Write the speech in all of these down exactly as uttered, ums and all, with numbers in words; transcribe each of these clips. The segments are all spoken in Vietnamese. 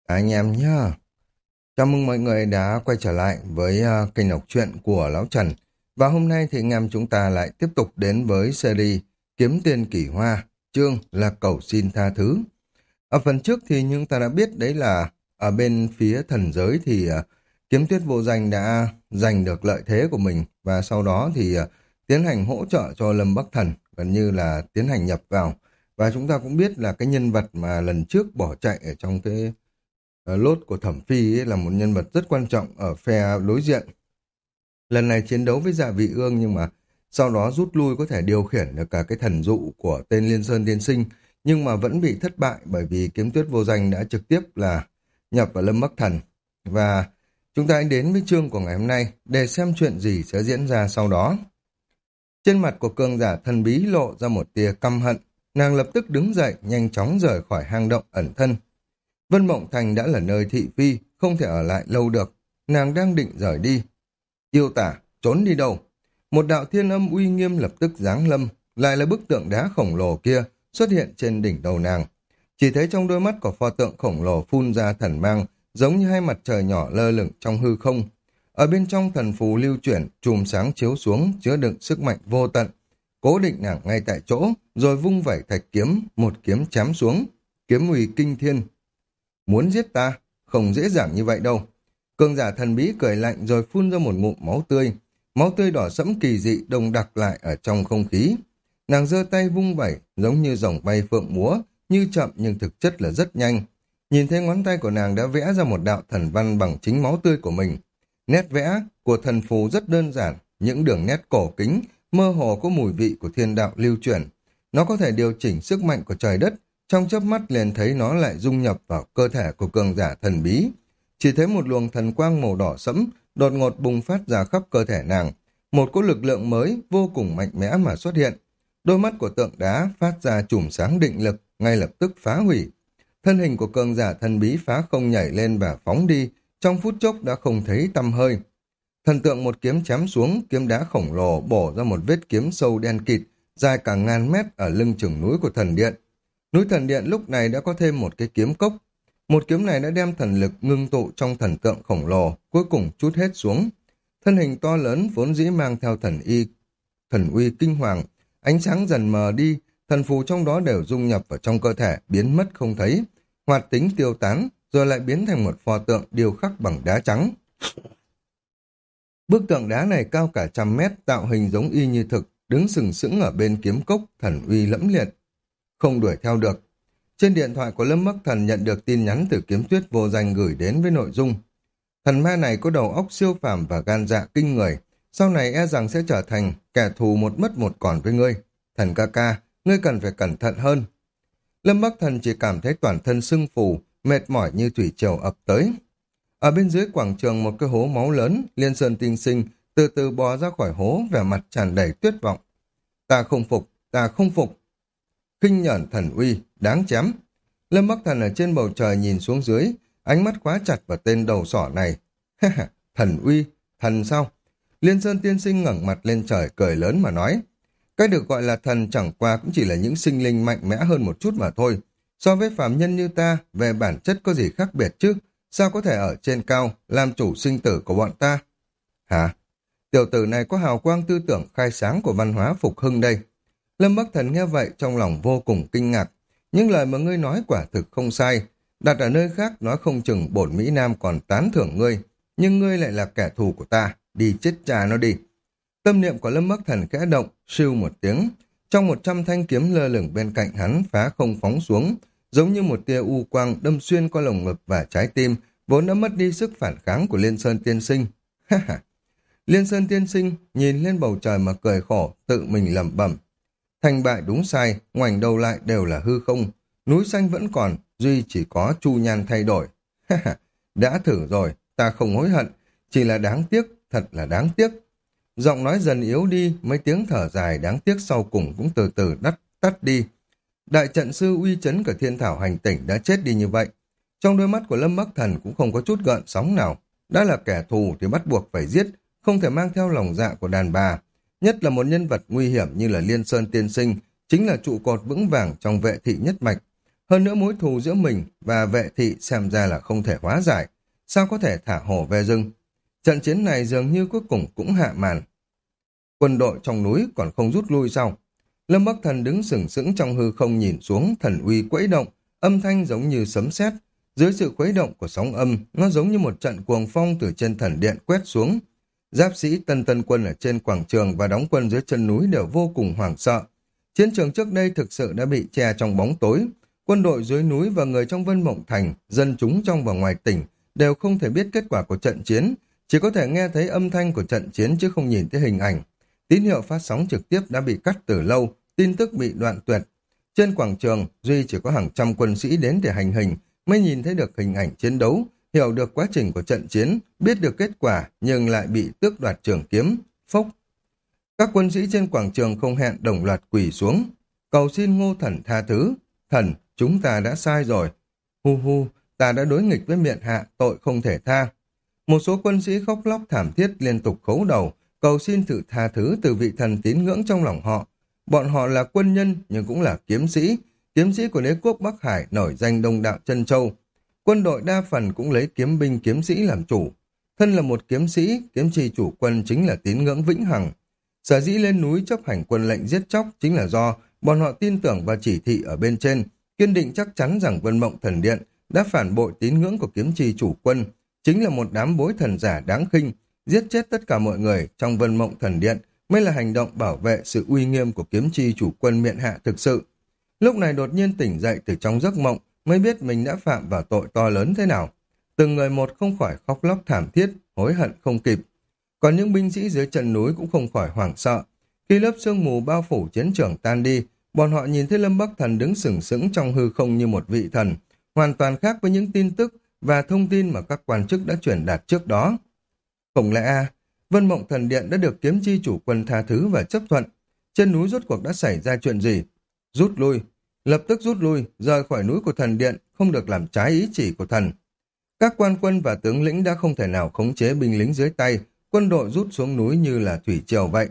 Anh em nhá. Chào mừng mọi người đã quay trở lại với ờ, kênh đọc truyện của Lão Trần. Và hôm nay thì anh em chúng ta lại tiếp tục đến với series Kiếm Tiền Kỳ Hoa, chương là Cầu Xin Tha Thứ. Ở phần trước thì chúng ta đã biết đấy là ở bên phía thần giới thì ờ, Kiếm Tuyết Vô Danh đã giành được lợi thế của mình và sau đó thì ờ, tiến hành hỗ trợ cho Lâm Bắc Thần, gần như là tiến hành nhập vào. Và chúng ta cũng biết là cái nhân vật mà lần trước bỏ chạy ở trong cái Ờ, lốt của Thẩm Phi ấy là một nhân vật rất quan trọng ở phe đối diện. Lần này chiến đấu với Dạ Vị Ương nhưng mà sau đó rút lui có thể điều khiển được cả cái thần dụ của tên Liên Sơn Tiên Sinh, nhưng mà vẫn bị thất bại bởi vì Kiếm Tuyết Vô Danh đã trực tiếp là nhập vào Lâm Bắc Thần. Và chúng ta hãy đến với chương của ngày hôm nay để xem chuyện gì sẽ diễn ra sau đó. Trên mặt của cường giả thần bí lộ ra một tia căm hận, nàng lập tức đứng dậy nhanh chóng rời khỏi hang động ẩn thân. Vân Mộng Thành đã là nơi thị phi, không thể ở lại lâu được. Nàng đang định rời đi. Tiêu Tả, trốn đi đâu? Một đạo thiên âm uy nghiêm lập tức giáng lâm, lại là bức tượng đá khổng lồ kia xuất hiện trên đỉnh đầu nàng. Chỉ thấy trong đôi mắt của pho tượng khổng lồ phun ra thần mang, giống như hai mặt trời nhỏ lơ lửng trong hư không. Ở bên trong thần phù lưu chuyển, chùm sáng chiếu xuống, chứa đựng sức mạnh vô tận. Cố định nàng ngay tại chỗ, rồi vung vẩy thạch kiếm, một kiếm chém xuống. Kiếm uy kinh thiên. Muốn giết ta? Không dễ dàng như vậy đâu. Cường giả thần bí cười lạnh rồi phun ra một ngụm máu tươi. Máu tươi đỏ sẫm kỳ dị đồng đặc lại ở trong không khí. Nàng giơ tay vung vẩy, giống như rồng bay phượng múa, như chậm nhưng thực chất là rất nhanh. Nhìn thấy ngón tay của nàng đã vẽ ra một đạo thần văn bằng chính máu tươi của mình. Nét vẽ của thần phù rất đơn giản, những đường nét cổ kính, mơ hồ có mùi vị của thiên đạo lưu chuyển. Nó có thể điều chỉnh sức mạnh của trời đất, trong chớp mắt liền thấy nó lại dung nhập vào cơ thể của cường giả thần bí. Chỉ thấy một luồng thần quang màu đỏ sẫm đột ngột bùng phát ra khắp cơ thể nàng. Một cỗ lực lượng mới vô cùng mạnh mẽ mà xuất hiện. Đôi mắt của tượng đá phát ra chùm sáng định lực, ngay lập tức phá hủy. Thân hình của cường giả thần bí phá không nhảy lên và phóng đi, trong phút chốc đã không thấy tăm hơi. Thần tượng một kiếm chém xuống, kiếm đá khổng lồ bổ ra một vết kiếm sâu đen kịt, dài cả ngàn mét ở lưng chừng núi của thần điện. Núi thần điện lúc này đã có thêm một cái kiếm cốc. Một kiếm này đã đem thần lực ngưng tụ trong thần tượng khổng lồ, cuối cùng trút hết xuống. Thân hình to lớn vốn dĩ mang theo thần y, thần uy kinh hoàng, ánh sáng dần mờ đi, thần phù trong đó đều dung nhập vào trong cơ thể, biến mất không thấy. Hoạt tính tiêu tán, rồi lại biến thành một pho tượng điêu khắc bằng đá trắng. Bức tượng đá này cao cả trăm mét, tạo hình giống y như thực, đứng sừng sững ở bên kiếm cốc, thần uy lẫm liệt. Không đuổi theo được. Trên điện thoại của Lâm Bắc Thần nhận được tin nhắn từ Kiếm Tuyết Vô Danh gửi đến với nội dung: thần ma này có đầu óc siêu phàm và gan dạ kinh người, sau này e rằng sẽ trở thành kẻ thù một mất một còn với ngươi. Thần ca ca, ngươi cần phải cẩn thận hơn. Lâm Bắc Thần chỉ cảm thấy toàn thân sưng phù, mệt mỏi như thủy triều ập tới. Ở bên dưới quảng trường một cái hố máu lớn, Liên Sơn Tinh Sinh từ từ bò ra khỏi hố, vẻ mặt tràn đầy tuyệt vọng. Ta không phục, ta không phục. Khinh nhẫn thần uy, đáng chém. Lâm Bắc Thần ở trên bầu trời nhìn xuống dưới, ánh mắt khóa chặt vào tên đầu sỏ này. Thần uy, thần sao? Liên Sơn Tiên Sinh ngẩng mặt lên trời cười lớn mà nói. Cái được gọi là thần chẳng qua cũng chỉ là những sinh linh mạnh mẽ hơn một chút mà thôi. So với phàm nhân như ta, về bản chất có gì khác biệt chứ? Sao có thể ở trên cao, làm chủ sinh tử của bọn ta? Hả? Tiểu tử này có hào quang tư tưởng khai sáng của văn hóa phục hưng đây. Lâm Bắc Thần nghe vậy trong lòng vô cùng kinh ngạc. Những lời mà ngươi nói quả thực không sai. Đặt ở nơi khác nói không chừng bổn Mỹ Nam còn tán thưởng ngươi. Nhưng ngươi lại là kẻ thù của ta. Đi chết cha nó đi. Tâm niệm của Lâm Bắc Thần khẽ động, sưu một tiếng. Trong một trăm thanh kiếm lơ lửng bên cạnh hắn phá không phóng xuống. Giống như một tia u quang đâm xuyên qua lồng ngực và trái tim, vốn đã mất đi sức phản kháng của Liên Sơn Tiên Sinh. Ha ha. Liên Sơn Tiên Sinh nhìn lên bầu trời mà cười khổ, tự mình lẩm bẩm. Thành bại đúng sai, ngoảnh đầu lại đều là hư không. Núi xanh vẫn còn, duy chỉ có chu nhan thay đổi. Đã thử rồi, ta không hối hận, chỉ là đáng tiếc, thật là đáng tiếc. Giọng nói dần yếu đi, mấy tiếng thở dài đáng tiếc sau cùng cũng từ từ đắt tắt đi. Đại trận sư uy chấn cả thiên thảo hành tỉnh đã chết đi như vậy. Trong đôi mắt của Lâm Bắc Thần cũng không có chút gợn sóng nào. Đã là kẻ thù thì bắt buộc phải giết, không thể mang theo lòng dạ của đàn bà. Nhất là một nhân vật nguy hiểm như là Liên Sơn Tiên Sinh, chính là trụ cột vững vàng trong vệ thị nhất mạch. Hơn nữa mối thù giữa mình và vệ thị xem ra là không thể hóa giải. Sao có thể thả hổ về rừng? Trận chiến này dường như cuối cùng cũng hạ màn. Quân đội trong núi còn không rút lui sao? Lâm Bắc Thần đứng sừng sững trong hư không nhìn xuống, thần uy quẫy động, âm thanh giống như sấm sét. Dưới sự khuấy động của sóng âm, nó giống như một trận cuồng phong từ trên thần điện quét xuống. Giáp sĩ Tân Tân quân ở trên quảng trường và đóng quân dưới chân núi đều vô cùng hoảng sợ. Chiến trường trước đây thực sự đã bị che trong bóng tối. Quân đội dưới núi và người trong Vân Mộng Thành, dân chúng trong và ngoài tỉnh đều không thể biết kết quả của trận chiến, chỉ có thể nghe thấy âm thanh của trận chiến chứ không nhìn thấy hình ảnh. Tín hiệu phát sóng trực tiếp đã bị cắt từ lâu, tin tức bị đoạn tuyệt. Trên quảng trường, Duy chỉ có hàng trăm quân sĩ đến để hành hình, mới nhìn thấy được hình ảnh chiến đấu, hiểu được quá trình của trận chiến, biết được kết quả nhưng lại bị tước đoạt trường kiếm, phốc. Các quân sĩ trên quảng trường không hẹn đồng loạt quỳ xuống, cầu xin Ngô Thần tha thứ. Thần, chúng ta đã sai rồi. Hu hu, ta đã đối nghịch với miện hạ, tội không thể tha. Một số quân sĩ khóc lóc thảm thiết liên tục khấu đầu, cầu xin sự tha thứ từ vị thần tín ngưỡng trong lòng họ. Bọn họ là quân nhân nhưng cũng là kiếm sĩ, kiếm sĩ của đế quốc Bắc Hải nổi danh Đông Đạo Chân Châu. Quân đội đa phần cũng lấy kiếm binh kiếm sĩ làm chủ. Thân là một kiếm sĩ, kiếm trì chủ quân chính là tín ngưỡng vĩnh hằng. Sở dĩ lên núi chấp hành quân lệnh giết chóc chính là do bọn họ tin tưởng vào chỉ thị ở bên trên, kiên định chắc chắn rằng Vân Mộng Thần Điện đã phản bội tín ngưỡng của kiếm trì chủ quân, chính là một đám bối thần giả đáng khinh, giết chết tất cả mọi người trong Vân Mộng Thần Điện mới là hành động bảo vệ sự uy nghiêm của kiếm trì chủ quân miện hạ thực sự. Lúc này đột nhiên tỉnh dậy từ trong giấc mộng mới biết mình đã phạm vào tội to lớn thế nào. Từng người một không khỏi khóc lóc thảm thiết, hối hận không kịp. Còn những binh sĩ dưới chân núi cũng không khỏi hoảng sợ. Khi lớp sương mù bao phủ chiến trường tan đi, bọn họ nhìn thấy Lâm Bắc Thần đứng sừng sững trong hư không như một vị thần, hoàn toàn khác với những tin tức và thông tin mà các quan chức đã truyền đạt trước đó. Không lẽ a Vân Mộng Thần Điện đã được kiếm chi chủ quân tha thứ và chấp thuận? Trên núi rốt cuộc đã xảy ra chuyện gì? Rút lui, lập tức rút lui, rời khỏi núi của thần điện, không được làm trái ý chỉ của thần. Các quan quân và tướng lĩnh đã không thể nào khống chế binh lính dưới tay, quân đội rút xuống núi như là thủy triều vậy.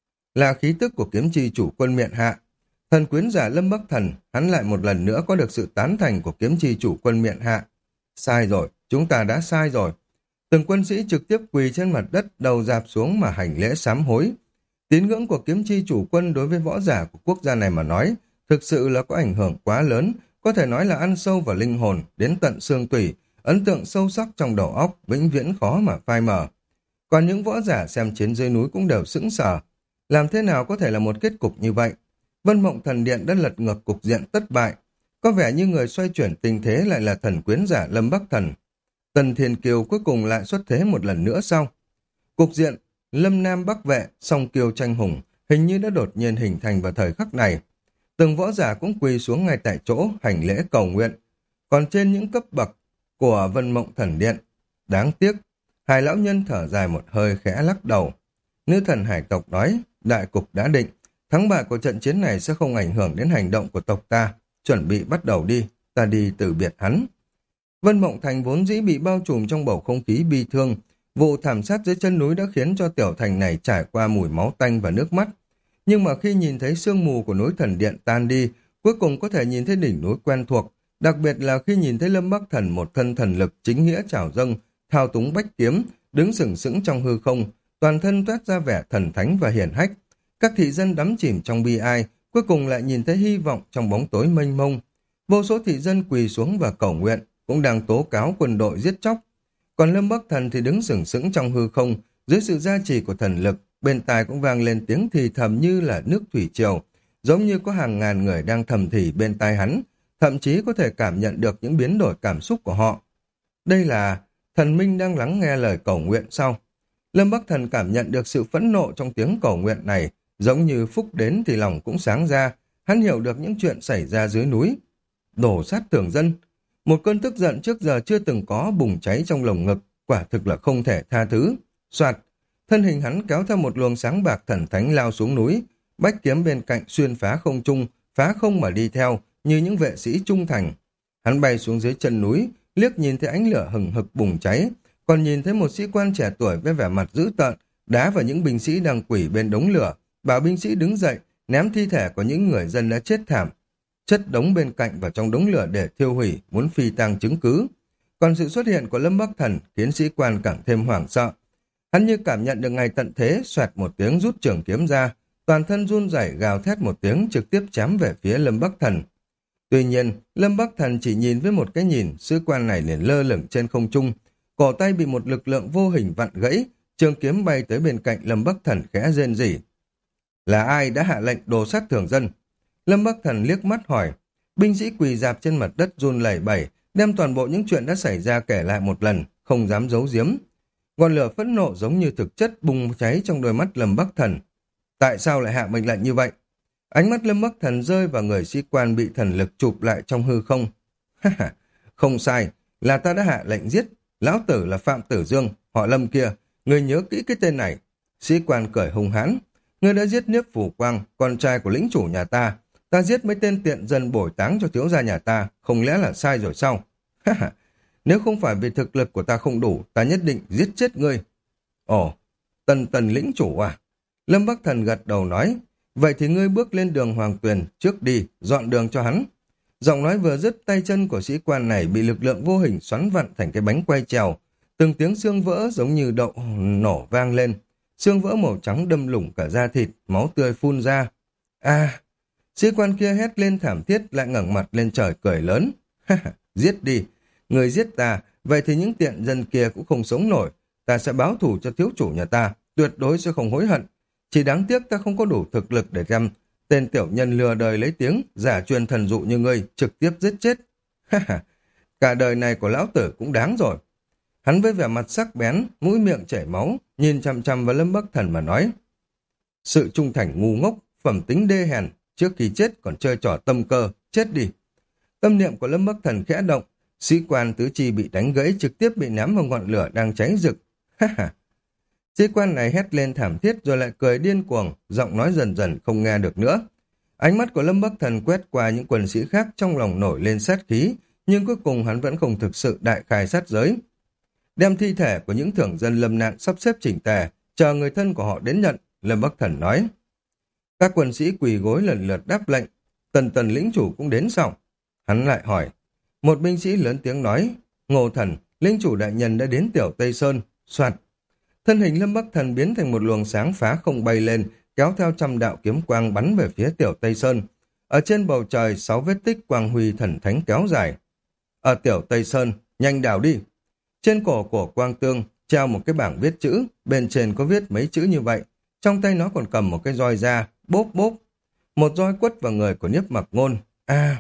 Là khí tức của kiếm chi chủ quân miện hạ. Thần quyến giả Lâm Bắc Thần, hắn lại một lần nữa có được sự tán thành của kiếm chi chủ quân miện hạ. Sai rồi, chúng ta đã sai rồi. Từng quân sĩ trực tiếp quỳ trên mặt đất, đầu dạp xuống mà hành lễ sám hối. Tín ngưỡng của kiếm chi chủ quân đối với võ giả của quốc gia này mà nói, thực sự là có ảnh hưởng quá lớn, có thể nói là ăn sâu vào linh hồn, đến tận xương tủy, ấn tượng sâu sắc trong đầu óc, vĩnh viễn khó mà phai mờ. Còn những võ giả xem chiến dưới núi cũng đều sững sờ. Làm thế nào có thể là một kết cục như vậy? Vân Mộng Thần Điện đã lật ngược cục diện thất bại. Có vẻ như người xoay chuyển tình thế lại là thần quyến giả Lâm Bắc Thần. Tần Thiên Kiều cuối cùng lại xuất thế một lần nữa sau. Cục diện Lâm Nam Bắc Vệ, song kiều tranh hùng, hình như đã đột nhiên hình thành vào thời khắc này. Từng võ giả cũng quỳ xuống ngay tại chỗ, hành lễ cầu nguyện. Còn trên những cấp bậc của Vân Mộng Thần Điện, đáng tiếc, hai lão nhân thở dài một hơi khẽ lắc đầu. Nữ thần hải tộc nói, đại cục đã định, thắng bại của trận chiến này sẽ không ảnh hưởng đến hành động của tộc ta, chuẩn bị bắt đầu đi, ta đi từ biệt hắn. Vân Mộng Thành vốn dĩ bị bao trùm trong bầu không khí bi thương, vụ thảm sát dưới chân núi đã khiến cho tiểu thành này trải qua mùi máu tanh và nước mắt. Nhưng mà khi nhìn thấy sương mù của núi thần điện tan đi, cuối cùng có thể nhìn thấy đỉnh núi quen thuộc, đặc biệt là khi nhìn thấy Lâm Bắc Thần một thân thần lực chính nghĩa trào dâng, thao túng bách kiếm, đứng sừng sững trong hư không, toàn thân toát ra vẻ thần thánh và hiển hách. Các thị dân đắm chìm trong bi ai, cuối cùng lại nhìn thấy hy vọng trong bóng tối mênh mông. Vô số thị dân quỳ xuống và cầu nguyện, cũng đang tố cáo quân đội giết chóc. Còn Lâm Bắc Thần thì đứng sừng sững trong hư không, dưới sự gia trì của thần lực, bên tai cũng vang lên tiếng thì thầm như là nước thủy triều, giống như có hàng ngàn người đang thầm thì bên tai hắn, thậm chí có thể cảm nhận được những biến đổi cảm xúc của họ. Đây là thần minh đang lắng nghe lời cầu nguyện sau. Lâm Bắc Thần cảm nhận được sự phẫn nộ trong tiếng cầu nguyện này, giống như phúc đến thì lòng cũng sáng ra, hắn hiểu được những chuyện xảy ra dưới núi. Đổ sát thường dân, một cơn tức giận trước giờ chưa từng có bùng cháy trong lồng ngực, quả thực là không thể tha thứ. Soạt, thân hình hắn kéo theo một luồng sáng bạc thần thánh lao xuống núi, bách kiếm bên cạnh xuyên phá không trung, phá không mà đi theo, như những vệ sĩ trung thành. Hắn bay xuống dưới chân núi, liếc nhìn thấy ánh lửa hừng hực bùng cháy, còn nhìn thấy một sĩ quan trẻ tuổi với vẻ mặt dữ tợn, đá vào những binh sĩ đang quỳ bên đống lửa, bảo binh sĩ đứng dậy, ném thi thể của những người dân đã chết thảm. chất đống bên cạnh và trong đống lửa để thiêu hủy, muốn phi tang chứng cứ. Còn sự xuất hiện của Lâm Bắc Thần khiến sĩ quan càng thêm hoảng sợ. Hắn như cảm nhận được ngày tận thế, xoẹt một tiếng rút trường kiếm ra, toàn thân run rẩy gào thét một tiếng trực tiếp chém về phía Lâm Bắc Thần. Tuy nhiên, Lâm Bắc Thần chỉ nhìn với một cái nhìn, sĩ quan này liền lơ lửng trên không trung, cổ tay bị một lực lượng vô hình vặn gãy, trường kiếm bay tới bên cạnh Lâm Bắc Thần khẽ rên rỉ. Là ai đã hạ lệnh đồ sát thường dân? Lâm Bắc Thần liếc mắt hỏi. Binh sĩ quỳ rạp trên mặt đất run lẩy bẩy, đem toàn bộ những chuyện đã xảy ra kể lại một lần, không dám giấu giếm. Ngọn lửa phẫn nộ giống như thực chất bùng cháy trong đôi mắt Lâm Bắc Thần. Tại sao lại hạ mệnh lệnh như vậy? Ánh mắt Lâm Bắc Thần rơi vào người sĩ quan bị thần lực chụp lại trong hư không. Không sai, là ta đã hạ lệnh giết. Lão tử là Phạm Tử Dương, họ Lâm kia. Người nhớ kỹ cái tên này. Sĩ quan cười hung hãn. Người đã giết Niếp Phủ Quang, con trai của lĩnh chủ nhà ta. Ta giết mấy tên tiện dân bồi táng cho thiếu gia nhà ta, không lẽ là sai rồi sao? Nếu không phải vì thực lực của ta không đủ, ta nhất định giết chết ngươi. Ồ, Tần Tần lĩnh chủ à? Lâm Bắc Thần gật đầu nói, vậy thì ngươi bước lên đường Hoàng Tuyền, trước đi, dọn đường cho hắn. Giọng nói vừa dứt, tay chân của sĩ quan này bị lực lượng vô hình xoắn vặn thành cái bánh quay trèo. Từng tiếng xương vỡ giống như đậu nổ vang lên. Xương vỡ màu trắng đâm lủng cả da thịt, máu tươi phun ra. À, sĩ quan kia hét lên thảm thiết lại ngẩng mặt lên trời cười lớn. Giết đi, người giết ta, vậy thì những tiện dân kia cũng không sống nổi. Ta sẽ báo thù cho thiếu chủ nhà ta, tuyệt đối sẽ không hối hận. Chỉ đáng tiếc ta không có đủ thực lực để đem tên tiểu nhân lừa đời lấy tiếng, giả truyền thần dụ như ngươi, trực tiếp giết chết. Cả đời này của lão tử cũng đáng rồi. Hắn với vẻ mặt sắc bén, mũi miệng chảy máu, nhìn chăm chăm vào Lâm Bắc Thần mà nói. Sự trung thành ngu ngốc, phẩm tính đê hèn, trước khi chết còn chơi trò tâm cơ, chết đi. Tâm niệm của Lâm Bắc Thần khẽ động, sĩ quan tứ chi bị đánh gãy trực tiếp bị ném vào ngọn lửa đang cháy rực. Sĩ quan này hét lên thảm thiết rồi lại cười điên cuồng, giọng nói dần dần không nghe được nữa. Ánh mắt của Lâm Bắc Thần quét qua những quân sĩ khác, trong lòng nổi lên sát khí, nhưng cuối cùng hắn vẫn không thực sự đại khai sát giới. Đem thi thể của những thưởng dân lâm nạn sắp xếp chỉnh tề, chờ người thân của họ đến nhận, Lâm Bắc Thần nói. Các quân sĩ quỳ gối lần lượt đáp lệnh, Tần Tần lĩnh chủ cũng đến xong. Hắn lại hỏi. Một binh sĩ lớn tiếng nói, Ngô Thần, lĩnh chủ đại nhân đã đến Tiểu Tây Sơn, soạt. Thân hình Lâm Bắc Thần biến thành một luồng sáng phá không bay lên, kéo theo trăm đạo kiếm quang bắn về phía Tiểu Tây Sơn. Ở trên bầu trời, sáu vết tích quang huy thần thánh kéo dài. Ở Tiểu Tây Sơn, nhanh đào đi. Trên cổ của Quang Tương treo một cái bảng viết chữ, bên trên có viết mấy chữ như vậy. Trong tay nó còn cầm một cái roi da, bốp bốp. Một roi quất vào người của Niếp Mặc Ngôn. A!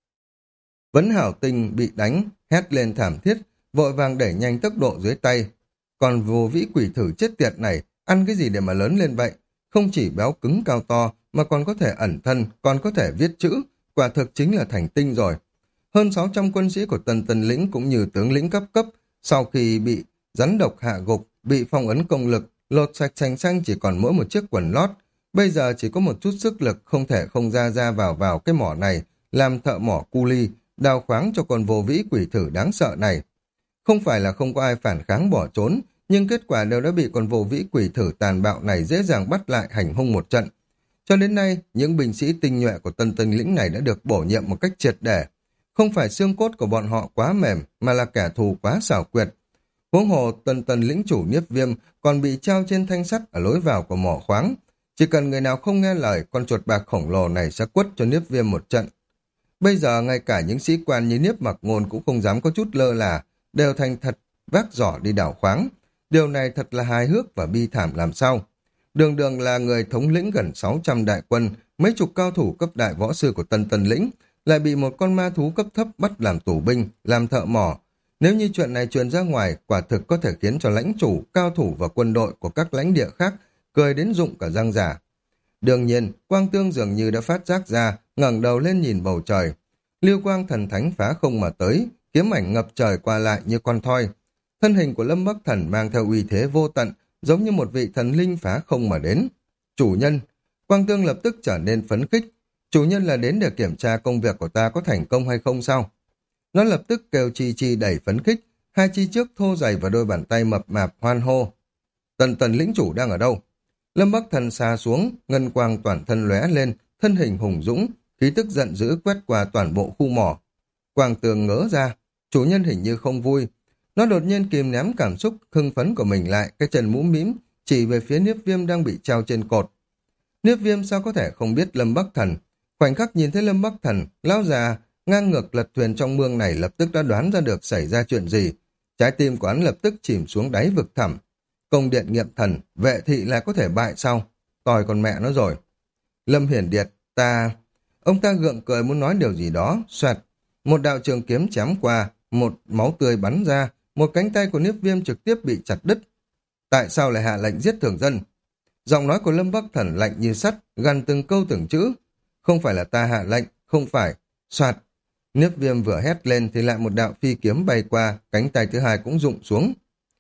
Vấn Hảo Tinh bị đánh, hét lên thảm thiết, vội vàng đẩy nhanh tốc độ dưới tay. Còn vô vĩ quỷ thử chết tiệt này, ăn cái gì để mà lớn lên vậy? Không chỉ béo cứng cao to, mà còn có thể ẩn thân, còn có thể viết chữ, quả thực chính là thành tinh rồi. Hơn sáu trăm quân sĩ của Tần Tần lĩnh cũng như tướng lĩnh cấp cấp, sau khi bị rắn độc hạ gục, bị phong ấn công lực, lột sạch sành xanh chỉ còn mỗi một chiếc quần lót. Bây giờ chỉ có một chút sức lực, không thể không ra ra vào vào cái mỏ này, làm thợ mỏ cu ly, đào khoáng cho con vô vĩ quỷ thử đáng sợ này. Không phải là không có ai phản kháng bỏ trốn, nhưng kết quả đều đã bị con vô vĩ quỷ thử tàn bạo này dễ dàng bắt lại hành hung một trận. Cho đến nay, những binh sĩ tinh nhuệ của Tân Tân lĩnh này đã được bổ nhiệm một cách triệt để. Không phải xương cốt của bọn họ quá mềm, mà là kẻ thù quá xảo quyệt. Huống hồ Tân Tân lĩnh chủ Niếp Viêm còn bị treo trên thanh sắt ở lối vào của mỏ khoáng. Chỉ cần người nào không nghe lời, con chuột bạc khổng lồ này sẽ quất cho Niếp Viêm một trận. Bây giờ ngay cả những sĩ quan như Niếp Mặc Ngôn cũng không dám có chút lơ là, đều thành thật vác giỏ đi đào khoáng. Điều này thật là hài hước và bi thảm làm sao. Đường Đường là người thống lĩnh gần sáu trăm đại quân, mấy chục cao thủ cấp đại võ sư của Tân Tân lĩnh, lại bị một con ma thú cấp thấp bắt làm tù binh, làm thợ mỏ. Nếu như chuyện này truyền ra ngoài, quả thực có thể khiến cho lãnh chủ, cao thủ và quân đội của các lãnh địa khác cười đến rụng cả răng giả. Đương nhiên, Quang Tương dường như đã phát giác ra, ngẩng đầu lên nhìn bầu trời. Lưu quang thần thánh phá không mà tới, kiếm ảnh ngập trời qua lại như con thoi. Thân hình của Lâm Bắc Thần mang theo uy thế vô tận, giống như một vị thần linh phá không mà đến. Chủ nhân, Quang Tương lập tức trở nên phấn khích. Chủ nhân là đến để kiểm tra công việc của ta có thành công hay không sao? Nó lập tức kêu chi chi đẩy phấn khích, hai chi trước thô dày và đôi bàn tay mập mạp hoan hô. Tần Tần lĩnh chủ đang ở đâu? Lâm Bắc Thần xa xuống, ngân quang toàn thân lóe lên, thân hình hùng dũng, khí tức giận dữ quét qua toàn bộ khu mỏ. Quang Tường ngỡ ra, chủ nhân hình như không vui. Nó đột nhiên kìm nén cảm xúc hưng phấn của mình lại, cái chân mũm mĩm chỉ về phía Niếp Viêm đang bị treo trên cột. Niếp Viêm sao có thể không biết Lâm Bắc Thần? Khoảnh khắc nhìn thấy Lâm Bắc Thần, lão già ngang ngược lật thuyền trong mương này lập tức đã đoán ra được xảy ra chuyện gì. Trái tim của hắn lập tức chìm xuống đáy vực thẳm. Công điện nghiệm thần, vệ thị lại có thể bại sao? Tòi con mẹ nó rồi. Lâm Hiển Điệt, ta... Ông ta gượng cười muốn nói điều gì đó, xoẹt. Một đạo trường kiếm chém qua, một máu tươi bắn ra, một cánh tay của Niếp Viêm trực tiếp bị chặt đứt. Tại sao lại hạ lệnh giết thường dân? Giọng nói của Lâm Bắc Thần lạnh như sắt, gần từng câu từng chữ. Không phải là ta hạ lệnh, không phải. Soạt. Niếp Viêm vừa hét lên thì lại một đạo phi kiếm bay qua, cánh tay thứ hai cũng rụng xuống.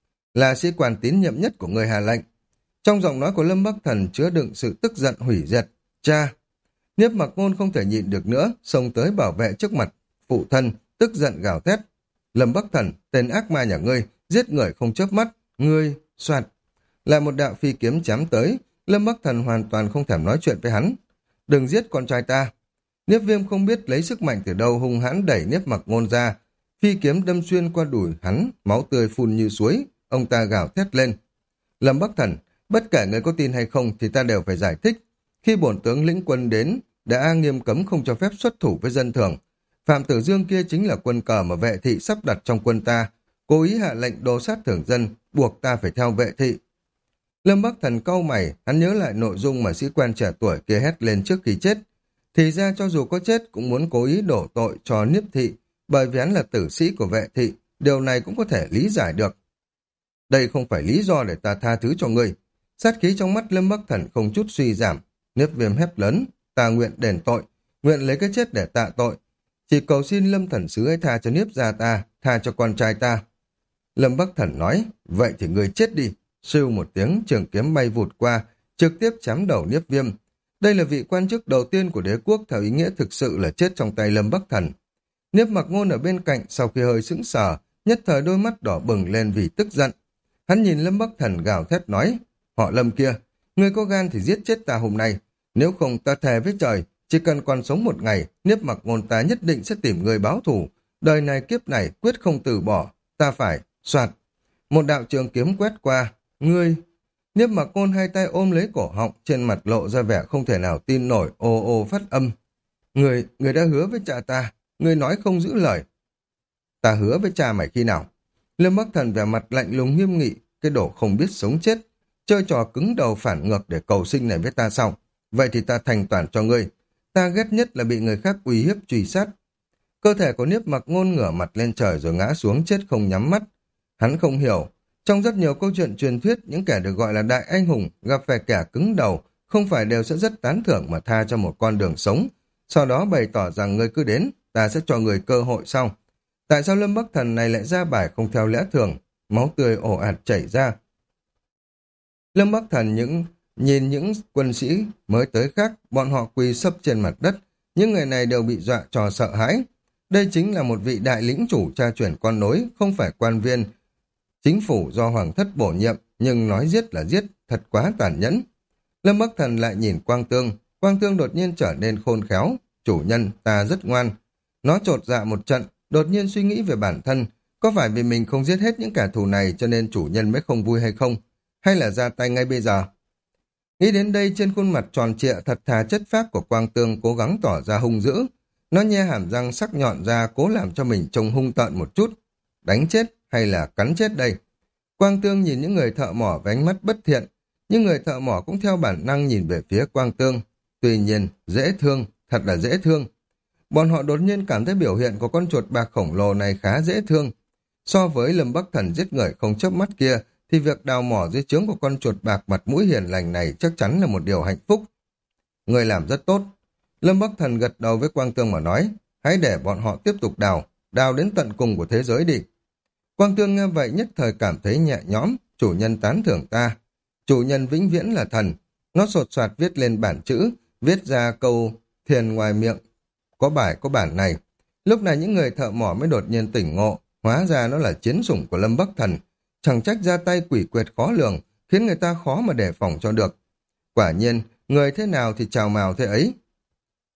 Là sĩ quan tín nhiệm nhất của người hạ lệnh. Trong giọng nói của Lâm Bắc Thần chứa đựng sự tức giận hủy diệt. Cha! Niếp Mặc Ngôn không thể nhịn được nữa, xông tới bảo vệ trước mặt phụ thân, tức giận gào thét. Lâm Bắc Thần, tên ác ma nhà ngươi, giết người không chớp mắt, ngươi, soạt. Lại một đạo phi kiếm chém tới, Lâm Bắc Thần hoàn toàn không thèm nói chuyện với hắn. Đừng giết con trai ta. Niếp Viêm không biết lấy sức mạnh từ đâu hung hãn đẩy Niếp Mặc Ngôn ra. Phi kiếm đâm xuyên qua đùi hắn, máu tươi phun như suối, ông ta gào thét lên. Lâm Bắc Thần, bất kể người có tin hay không thì ta đều phải giải thích. Khi bổn tướng lĩnh quân đến, đã nghiêm cấm không cho phép xuất thủ với dân thường. Phạm Tử Dương kia chính là quân cờ mà vệ thị sắp đặt trong quân ta, cố ý hạ lệnh đồ sát thường dân, buộc ta phải theo vệ thị. Lâm Bắc Thần cau mày, hắn nhớ lại nội dung mà sĩ quan trẻ tuổi kia hét lên trước khi chết. Thì ra cho dù có chết cũng muốn cố ý đổ tội cho Niếp thị, bởi vì hắn là tử sĩ của vệ thị, điều này cũng có thể lý giải được. Đây không phải lý do để ta tha thứ cho ngươi. Sát khí trong mắt Lâm Bắc Thần không chút suy giảm. Niếp Viêm hét lớn, ta nguyện đền tội, nguyện lấy cái chết để tạ tội. Chỉ cầu xin Lâm Thần Sứ ấy tha cho Niếp gia ta, tha cho con trai ta. Lâm Bắc Thần nói, vậy thì ngươi chết đi. Sưu một tiếng, trường kiếm bay vụt qua, trực tiếp chém đầu Niếp Viêm. Đây là vị quan chức đầu tiên của đế quốc theo ý nghĩa thực sự là chết trong tay Lâm Bắc Thần. Niếp Mặc Ngôn ở bên cạnh sau khi hơi sững sờ, nhất thời đôi mắt đỏ bừng lên vì tức giận. Hắn nhìn Lâm Bắc Thần gào thét nói, họ Lâm kia, ngươi có gan thì giết chết ta hôm nay. Nếu không ta thề với trời, chỉ cần còn sống một ngày, Niếp Mặc Ngôn ta nhất định sẽ tìm người báo thù. Đời này kiếp này quyết không từ bỏ, ta phải, soạt. Một đạo trường kiếm quét qua, ngươi... Niếp Mặc Ngôn hai tay ôm lấy cổ họng, trên mặt lộ ra vẻ không thể nào tin nổi, ồ ồ phát âm. Người, người đã hứa với cha ta, người nói không giữ lời. Ta hứa với cha mày khi nào? Lâm Bắc Thần vẻ mặt lạnh lùng nghiêm nghị, cái đồ không biết sống chết, chơi trò cứng đầu phản ngược để cầu sinh này với ta xong. Vậy thì ta thành toàn cho ngươi. Ta ghét nhất là bị người khác uy hiếp truy sát. Cơ thể của Niếp Mặc Ngôn ngửa mặt lên trời rồi ngã xuống chết không nhắm mắt. Hắn không hiểu. Trong rất nhiều câu chuyện truyền thuyết, những kẻ được gọi là đại anh hùng gặp phải kẻ cứng đầu, không phải đều sẽ rất tán thưởng mà tha cho một con đường sống. Sau đó bày tỏ rằng ngươi cứ đến, ta sẽ cho người cơ hội sau. Tại sao Lâm Bắc Thần này lại ra bài không theo lẽ thường? Máu tươi ồ ạt chảy ra. Lâm Bắc Thần những nhìn những quân sĩ mới tới khác, bọn họ quỳ sấp trên mặt đất. Những người này đều bị dọa trò sợ hãi. Đây chính là một vị đại lĩnh chủ tra chuyển con nối, không phải quan viên chính phủ do hoàng thất bổ nhiệm, nhưng nói giết là giết, thật quá tàn nhẫn. Lâm Bắc Thần lại nhìn Quang Tương, Quang Tương đột nhiên trở nên khôn khéo. Chủ nhân, ta rất ngoan. Nó chột dạ một trận, đột nhiên suy nghĩ về bản thân. Có phải vì mình không giết hết những kẻ thù này cho nên chủ nhân mới không vui hay không? Hay là ra tay ngay bây giờ? Nghĩ đến đây, trên khuôn mặt tròn trịa thật thà chất phác của Quang Tương cố gắng tỏ ra hung dữ. Nó nhe hàm răng sắc nhọn ra, cố làm cho mình trông hung tợn một chút. Đánh chết hay là cắn chết đây? Quang Tương nhìn những người thợ mỏ với ánh mắt bất thiện. Những người thợ mỏ cũng theo bản năng nhìn về phía Quang Tương. Tuy nhiên, dễ thương, thật là dễ thương. Bọn họ đột nhiên cảm thấy biểu hiện của con chuột bạc khổng lồ này khá dễ thương. So với Lâm Bắc Thần giết người không chớp mắt kia, thì việc đào mỏ dưới trướng của con chuột bạc mặt mũi hiền lành này chắc chắn là một điều hạnh phúc. Người làm rất tốt. Lâm Bắc Thần gật đầu với Quang Tương mà nói, hãy để bọn họ tiếp tục đào, đào đến tận cùng của thế giới đi. Quang Tương nghe vậy nhất thời cảm thấy nhẹ nhõm, chủ nhân tán thưởng ta. Chủ nhân vĩnh viễn là thần. Nó sột soạt viết lên bản chữ, viết ra câu thiền ngoài miệng. Có bài có bản này. Lúc này những người thợ mỏ mới đột nhiên tỉnh ngộ, hóa ra nó là chiến sủng của Lâm Bắc Thần. Chẳng trách ra tay quỷ quyệt khó lường, khiến người ta khó mà đề phòng cho được. Quả nhiên, người thế nào thì chào mào thế ấy.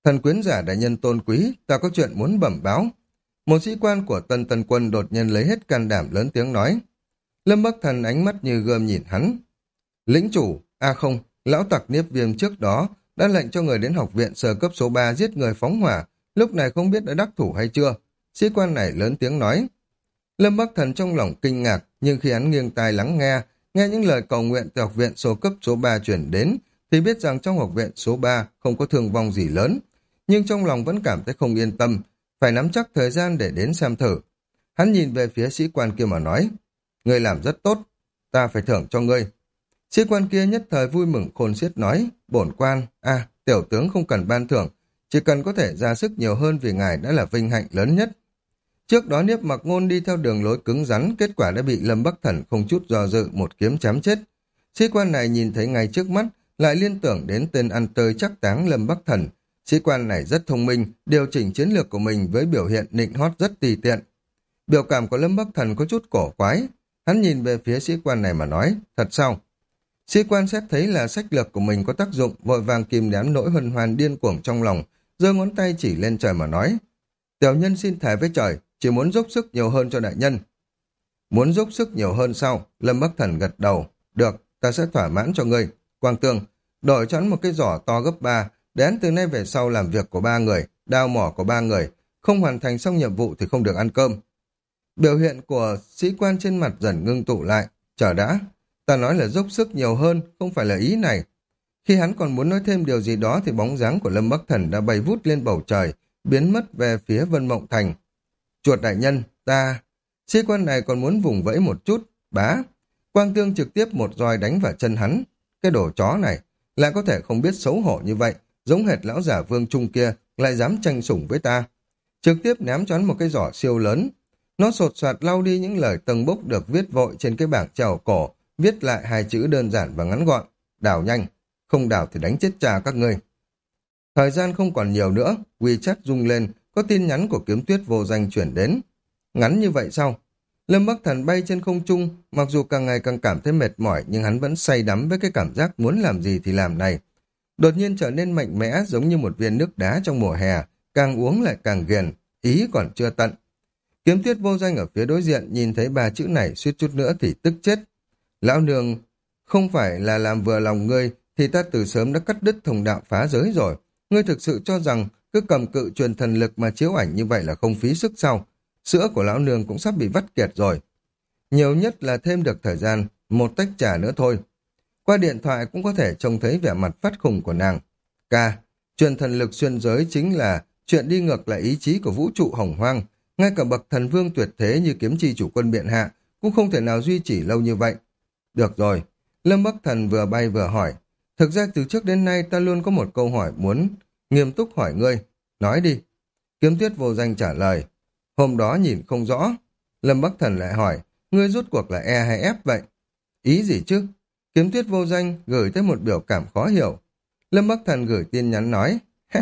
Thần quyến giả đại nhân tôn quý, ta có chuyện muốn bẩm báo. Một sĩ quan của Tân Tân Quân đột nhiên lấy hết can đảm lớn tiếng nói. Lâm Bắc Thần ánh mắt như gươm nhìn hắn. Lĩnh chủ, a à không, lão tặc Niếp Viêm trước đó đã lệnh cho người đến học viện sơ cấp số ba giết người phóng hỏa, lúc này không biết đã đắc thủ hay chưa. Sĩ quan này lớn tiếng nói. Lâm Bắc Thần trong lòng kinh ngạc, nhưng khi hắn nghiêng tai lắng nghe, nghe những lời cầu nguyện từ học viện số cấp số ba chuyển đến, thì biết rằng trong học viện số ba không có thương vong gì lớn, nhưng trong lòng vẫn cảm thấy không yên tâm, phải nắm chắc thời gian để đến xem thử. Hắn nhìn về phía sĩ quan kia mà nói, ngươi làm rất tốt, ta phải thưởng cho ngươi. Sĩ quan kia nhất thời vui mừng khôn xiết nói, bổn quan, à, tiểu tướng không cần ban thưởng, chỉ cần có thể ra sức nhiều hơn vì ngài đã là vinh hạnh lớn nhất. Trước đó Niếp Mặc Ngôn đi theo đường lối cứng rắn, kết quả đã bị Lâm Bắc Thần không chút do dự một kiếm chém chết. Sĩ quan này nhìn thấy ngay trước mắt, lại liên tưởng đến tên ăn tơi chắc táng Lâm Bắc Thần. Sĩ quan này rất thông minh, điều chỉnh chiến lược của mình với biểu hiện nịnh hót rất tùy tiện. Biểu cảm của Lâm Bắc Thần có chút cổ quái. Hắn nhìn về phía sĩ quan này mà nói, thật sao? Sĩ quan xét thấy là sách lược của mình có tác dụng, vội vàng kìm nén nỗi hân hoan điên cuồng trong lòng, giơ ngón tay chỉ lên trời mà nói. Tiểu nhân xin thề với trời, chỉ muốn dốc sức nhiều hơn cho đại nhân. Muốn dốc sức nhiều hơn sao? Lâm Bắc Thần gật đầu. Được, ta sẽ thỏa mãn cho ngươi. Quang Tương, đổi cho hắn một cái giỏ to gấp ba, để hắn từ nay về sau làm việc của ba người, đào mỏ của ba người, không hoàn thành xong nhiệm vụ thì không được ăn cơm. Biểu hiện của sĩ quan trên mặt dần ngưng tụ lại. Chờ đã, ta nói là dốc sức nhiều hơn, không phải là ý này. Khi hắn còn muốn nói thêm điều gì đó thì bóng dáng của Lâm Bắc Thần đã bay vút lên bầu trời, biến mất về phía Vân Mộng Thành. Chuột đại nhân, ta... Sĩ quan này còn muốn vùng vẫy một chút, bá. Quang Tương trực tiếp một roi đánh vào chân hắn. Cái đồ chó này, lại có thể không biết xấu hổ như vậy, giống hệt lão giả Vương Trung kia, lại dám tranh sủng với ta. Trực tiếp ném cho hắn một cái giỏ siêu lớn. Nó sột soạt lau đi những lời tầng bốc được viết vội trên cái bảng treo cổ, viết lại hai chữ đơn giản và ngắn gọn. Đào nhanh, không đào thì đánh chết cha các ngươi. Thời gian không còn nhiều nữa, WeChat rung lên, có tin nhắn của Kiếm Tuyết vô danh chuyển đến. Ngắn như vậy sao? Lâm Bắc Thần bay trên không trung, mặc dù càng ngày càng cảm thấy mệt mỏi nhưng hắn vẫn say đắm với cái cảm giác muốn làm gì thì làm này. Đột nhiên trở nên mạnh mẽ giống như một viên nước đá trong mùa hè, càng uống lại càng ghiền, ý còn chưa tận. Kiếm Tuyết vô danh ở phía đối diện nhìn thấy ba chữ này suýt chút nữa thì tức chết. Lão nương, không phải là làm vừa lòng ngươi thì ta từ sớm đã cắt đứt thông đạo phá giới rồi. Ngươi thực sự cho rằng cứ cầm cự truyền thần lực mà chiếu ảnh như vậy là không phí sức sao? Sữa của lão nương cũng sắp bị vắt kiệt rồi. Nhiều nhất là thêm được thời gian, một tách trà nữa thôi. Qua điện thoại cũng có thể trông thấy vẻ mặt phát khùng của nàng. Ca, truyền thần lực xuyên giới chính là chuyện đi ngược lại ý chí của vũ trụ hồng hoang. Ngay cả bậc thần vương tuyệt thế như kiếm chi chủ quân Biện Hạ cũng không thể nào duy trì lâu như vậy. Được rồi, Lâm Bắc Thần vừa bay vừa hỏi. Thực ra từ trước đến nay ta luôn có một câu hỏi muốn nghiêm túc hỏi ngươi. Nói đi. Kiếm Tuyết vô danh trả lời. Hôm đó nhìn không rõ. Lâm Bắc Thần lại hỏi, ngươi rút cuộc là E hay F vậy? Ý gì chứ? Kiếm Tuyết vô danh gửi tới một biểu cảm khó hiểu. Lâm Bắc Thần gửi tin nhắn nói,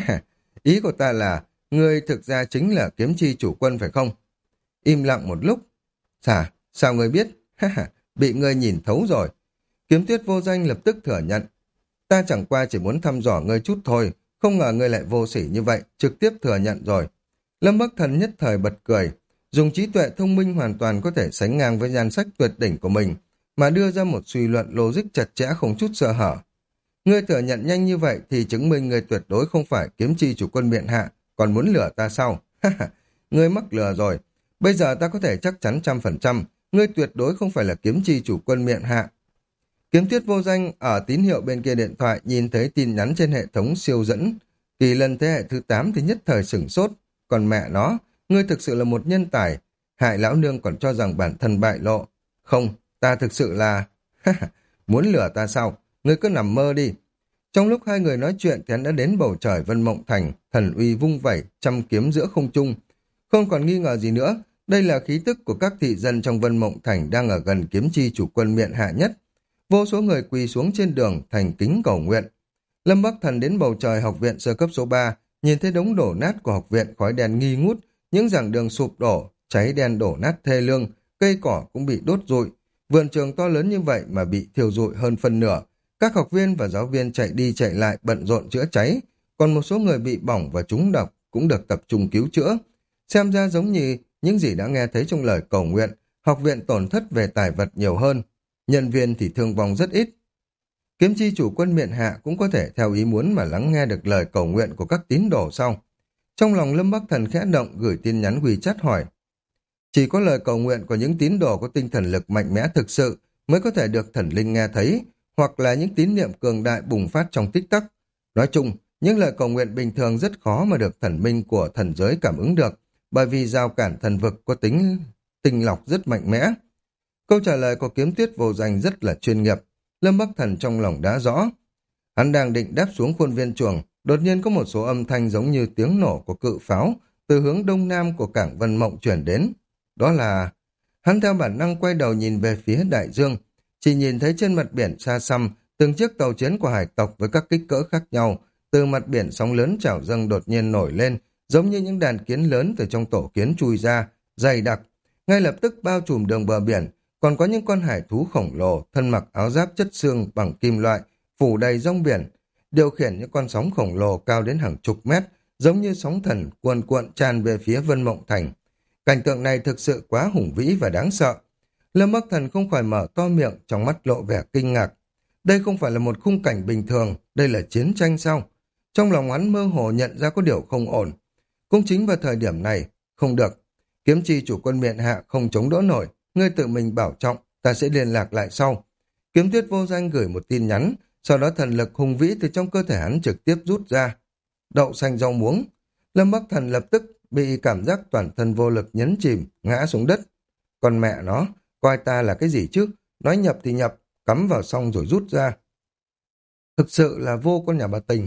ý của ta là, ngươi thực ra chính là kiếm chi chủ quân phải không? Im lặng một lúc. Xả, sao ngươi biết? Bị ngươi nhìn thấu rồi. Kiếm Tuyết vô danh lập tức thừa nhận. Ta chẳng qua chỉ muốn thăm dò ngươi chút thôi, không ngờ ngươi lại vô sỉ như vậy, trực tiếp thừa nhận rồi. Lâm Bắc Thần nhất thời bật cười, dùng trí tuệ thông minh hoàn toàn có thể sánh ngang với nhan sắc tuyệt đỉnh của mình, mà đưa ra một suy luận logic chặt chẽ không chút sơ hở. Ngươi thừa nhận nhanh như vậy thì chứng minh ngươi tuyệt đối không phải kiếm chi chủ quân Biện Hạ, còn muốn lừa ta sao? Ngươi mắc lừa rồi. Bây giờ ta có thể chắc chắn trăm phần trăm, ngươi tuyệt đối không phải là kiếm chi chủ quân Biện Hạ. Kiếm Tuyết vô danh ở tín hiệu bên kia điện thoại nhìn thấy tin nhắn trên hệ thống siêu dẫn. Kỳ lân thế hệ thứ tám thì nhất thời sửng sốt. Còn mẹ nó, ngươi thực sự là một nhân tài. Hại lão nương còn cho rằng bản thân bại lộ. Không, ta thực sự là... Muốn lừa ta sao? Ngươi cứ nằm mơ đi. Trong lúc hai người nói chuyện thì hắn đã đến bầu trời Vân Mộng Thành, thần uy vung vẩy, trăm kiếm giữa không trung. Không còn nghi ngờ gì nữa, đây là khí tức của các thị dân trong Vân Mộng Thành đang ở gần kiếm chi chủ quân Biện Hạ nhất. Vô số người quỳ xuống trên đường thành kính cầu nguyện. Lâm Bắc Thần đến bầu trời học viện sơ cấp số ba, nhìn thấy đống đổ nát của học viện, khói đen nghi ngút, những giảng đường sụp đổ, cháy đen đổ nát thê lương, cây cỏ cũng bị đốt rụi. Vườn trường to lớn như vậy mà bị thiêu rụi hơn phân nửa. Các học viên và giáo viên chạy đi chạy lại bận rộn chữa cháy, còn một số người bị bỏng và trúng độc cũng được tập trung cứu chữa. Xem ra giống như những gì đã nghe thấy trong lời cầu nguyện, học viện tổn thất về tài vật nhiều hơn, nhân viên thì thương vong rất ít. Kiếm chi chủ quân miện hạ cũng có thể theo ý muốn mà lắng nghe được lời cầu nguyện của các tín đồ sau. Trong lòng Lâm Bắc Thần khẽ động gửi tin nhắn WeChat hỏi. Chỉ có lời cầu nguyện của những tín đồ có tinh thần lực mạnh mẽ thực sự mới có thể được thần linh nghe thấy, hoặc là những tín niệm cường đại bùng phát trong tích tắc. Nói chung, những lời cầu nguyện bình thường rất khó mà được thần minh của thần giới cảm ứng được, bởi vì rào cản thần vực có tính tinh lọc rất mạnh mẽ. Câu trả lời của Kiếm Tuyết Vô Danh rất là chuyên nghiệp. Lâm Bắc Thần trong lòng đã rõ. Hắn đang định đáp xuống khuôn viên chuồng, đột nhiên có một số âm thanh giống như tiếng nổ của cự pháo từ hướng đông nam của cảng Vân Mộng chuyển đến. Đó là... Hắn theo bản năng quay đầu nhìn về phía đại dương, chỉ nhìn thấy trên mặt biển xa xăm từng chiếc tàu chiến của hải tộc với các kích cỡ khác nhau, từ mặt biển sóng lớn trào dâng đột nhiên nổi lên, giống như những đàn kiến lớn từ trong tổ kiến chui ra, dày đặc, ngay lập tức bao trùm đường bờ biển. Còn có những con hải thú khổng lồ, thân mặc áo giáp chất xương bằng kim loại, phủ đầy rong biển, điều khiển những con sóng khổng lồ cao đến hàng chục mét, giống như sóng thần cuồn cuộn tràn về phía Vân Mộng Thành. Cảnh tượng này thực sự quá hùng vĩ và đáng sợ. Lâm Bắc Thần không khỏi mở to miệng, trong mắt lộ vẻ kinh ngạc. Đây không phải là một khung cảnh bình thường, đây là chiến tranh sao? Trong lòng hắn mơ hồ nhận ra có điều không ổn. Cũng chính vào thời điểm này, không được. Kiếm chi chủ quân miện hạ không chống đỡ nổi, ngươi tự mình bảo trọng, ta sẽ liên lạc lại sau. Kiếm Tuyết Vô Danh gửi một tin nhắn, sau đó thần lực hùng vĩ từ trong cơ thể hắn trực tiếp rút ra. Đậu xanh rau muống. Lâm Bắc Thần lập tức bị cảm giác toàn thân vô lực nhấn chìm, ngã xuống đất. Còn mẹ nó, coi ta là cái gì chứ? Nói nhập thì nhập, cắm vào xong rồi rút ra. Thực sự là vô con nhà bà Tình.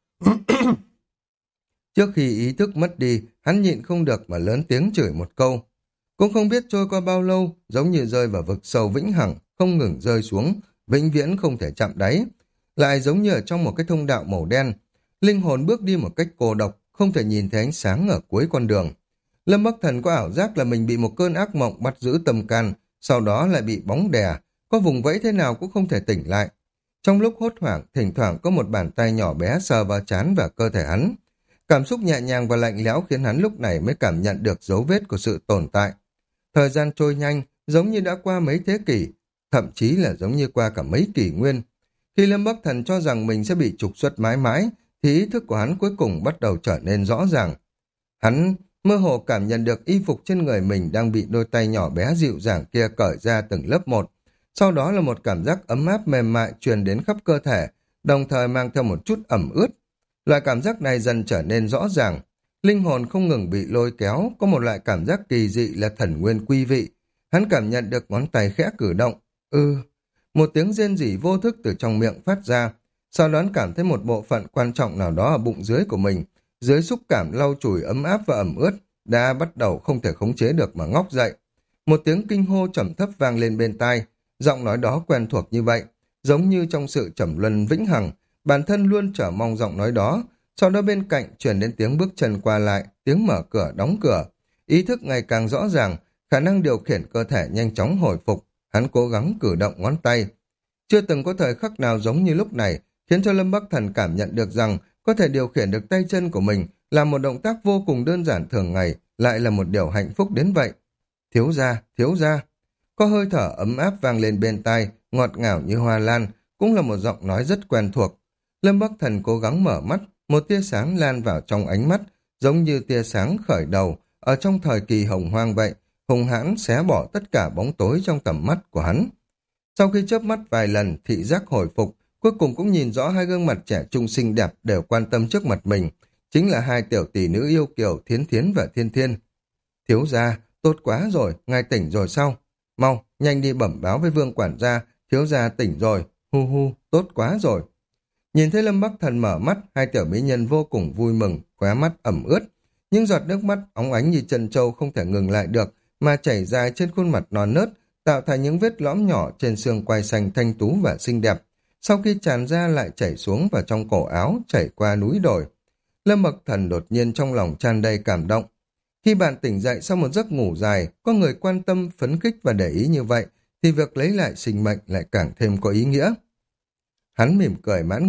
Trước khi ý thức mất đi, hắn nhịn không được mà lớn tiếng chửi một câu. Cũng không biết trôi qua bao lâu, giống như rơi vào vực sâu vĩnh hằng, không ngừng rơi xuống, vĩnh viễn không thể chạm đáy. Lại giống như ở trong một cái thông đạo màu đen, linh hồn bước đi một cách cô độc, không thể nhìn thấy ánh sáng ở cuối con đường. Lâm Bắc Thần có ảo giác là mình bị một cơn ác mộng bắt giữ tâm can, sau đó lại bị bóng đè, có vùng vẫy thế nào cũng không thể tỉnh lại. Trong lúc hốt hoảng, thỉnh thoảng có một bàn tay nhỏ bé sờ vào trán và cơ thể hắn. Cảm xúc nhẹ nhàng và lạnh lẽo khiến hắn lúc này mới cảm nhận được dấu vết của sự tồn tại. Thời gian trôi nhanh, giống như đã qua mấy thế kỷ, thậm chí là giống như qua cả mấy kỷ nguyên. Khi Lâm Bắc Thần cho rằng mình sẽ bị trục xuất mãi mãi, thì ý thức của hắn cuối cùng bắt đầu trở nên rõ ràng. Hắn mơ hồ cảm nhận được y phục trên người mình đang bị đôi tay nhỏ bé dịu dàng kia cởi ra từng lớp một. Sau đó là một cảm giác ấm áp mềm mại truyền đến khắp cơ thể, đồng thời mang theo một chút ẩm ướt. Loại cảm giác này dần trở nên rõ ràng. Linh hồn không ngừng bị lôi kéo, có một loại cảm giác kỳ dị là thần nguyên quy vị. Hắn cảm nhận được ngón tay khẽ cử động. Ừ, một tiếng rên rỉ vô thức từ trong miệng phát ra. Sau đó hắn cảm thấy một bộ phận quan trọng nào đó ở bụng dưới của mình, dưới xúc cảm lau chùi ấm áp và ẩm ướt, đã bắt đầu không thể khống chế được mà ngóc dậy. Một tiếng kinh hô trầm thấp vang lên bên tai, giọng nói đó quen thuộc như vậy, giống như trong sự trầm luân vĩnh hằng, bản thân luôn chờ mong giọng nói đó. Sau đó bên cạnh truyền đến tiếng bước chân qua lại, tiếng mở cửa đóng cửa. Ý thức ngày càng rõ ràng, khả năng điều khiển cơ thể nhanh chóng hồi phục, hắn cố gắng cử động ngón tay. Chưa từng có thời khắc nào giống như lúc này, khiến cho Lâm Bắc Thần cảm nhận được rằng có thể điều khiển được tay chân của mình là một động tác vô cùng đơn giản thường ngày, lại là một điều hạnh phúc đến vậy. Thiếu gia, thiếu gia. Có hơi thở ấm áp vang lên bên tai, ngọt ngào như hoa lan, cũng là một giọng nói rất quen thuộc. Lâm Bắc Thần cố gắng mở mắt, một tia sáng lan vào trong ánh mắt, giống như tia sáng khởi đầu, ở trong thời kỳ hồng hoang vậy, hùng hãn xé bỏ tất cả bóng tối trong tầm mắt của hắn. Sau khi chớp mắt vài lần, thị giác hồi phục, cuối cùng cũng nhìn rõ hai gương mặt trẻ trung xinh đẹp đều quan tâm trước mặt mình, chính là hai tiểu tỷ nữ yêu kiều Thiến Thiến và Thiên Thiên. Thiếu gia, tốt quá rồi, ngài tỉnh rồi sao? Mau, nhanh đi bẩm báo với Vương quản gia, thiếu gia tỉnh rồi, hu hu, tốt quá rồi. Nhìn thấy Lâm Bắc Thần mở mắt, hai tiểu mỹ nhân vô cùng vui mừng, khóe mắt ẩm ướt. Những giọt nước mắt óng ánh như chân trâu không thể ngừng lại được, mà chảy dài trên khuôn mặt non nớt, tạo thành những vết lõm nhỏ trên xương quai xanh thanh tú và xinh đẹp. Sau khi tràn ra lại chảy xuống vào trong cổ áo, chảy qua núi đồi. Lâm Bắc Thần đột nhiên trong lòng tràn đầy cảm động. Khi bạn tỉnh dậy sau một giấc ngủ dài, có người quan tâm, phấn khích và để ý như vậy, thì việc lấy lại sinh mệnh lại càng thêm có ý nghĩa. Hắn mỉm cười mãn nguyện,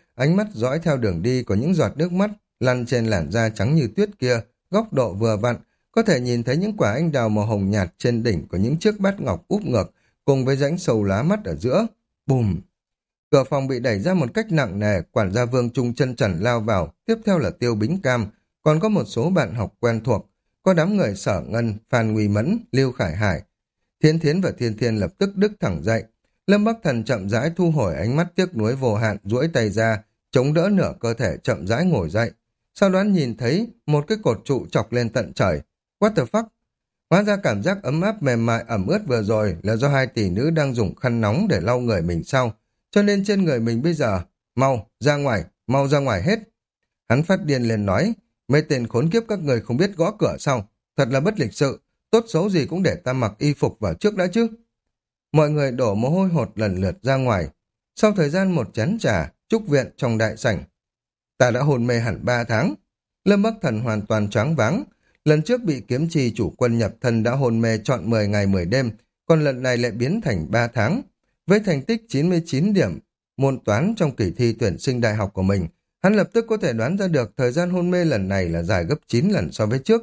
ánh mắt dõi theo đường đi của những giọt nước mắt lăn trên làn da trắng như tuyết kia, góc độ vừa vặn, có thể nhìn thấy những quả anh đào màu hồng nhạt trên đỉnh của những chiếc bát ngọc úp ngược, cùng với rãnh sâu lá mắt ở giữa. Bùm! Cửa phòng bị đẩy ra một cách nặng nề, quản gia Vương Trung chân trần lao vào, tiếp theo là Tiêu Bính Cam, còn có một số bạn học quen thuộc, có đám người Sở Ngân, Phan Nguy Mẫn, Lưu Khải Hải. Thiên Thiến và Thiên Thiên lập tức đứng thẳng dậy. Lâm Bắc Thần chậm rãi thu hồi ánh mắt tiếc nuối vô hạn, duỗi tay ra, chống đỡ nửa cơ thể chậm rãi ngồi dậy. Sau đó nhìn thấy một cái cột trụ chọc lên tận trời. What the fuck? Hóa ra cảm giác ấm áp mềm mại ẩm ướt vừa rồi là do hai tỷ nữ đang dùng khăn nóng để lau người mình sau. Cho nên trên người mình bây giờ, mau, ra ngoài, mau ra ngoài hết. Hắn phát điên lên nói, mấy tên khốn kiếp các người không biết gõ cửa sao? Thật là bất lịch sự, tốt xấu gì cũng để ta mặc y phục vào trước đã chứ. Mọi người đổ mồ hôi hột lần lượt ra ngoài. Sau thời gian một chén trà, trúc viện trong đại sảnh. Ta đã hôn mê hẳn ba tháng. Lâm Bắc Thần hoàn toàn choáng váng. Lần trước bị kiếm trì chủ quân nhập thân đã hôn mê trọn mười ngày mười đêm, còn lần này lại biến thành ba tháng. Với thành tích chín mươi chín điểm môn toán trong kỳ thi tuyển sinh đại học của mình, hắn lập tức có thể đoán ra được thời gian hôn mê lần này là dài gấp chín lần so với trước.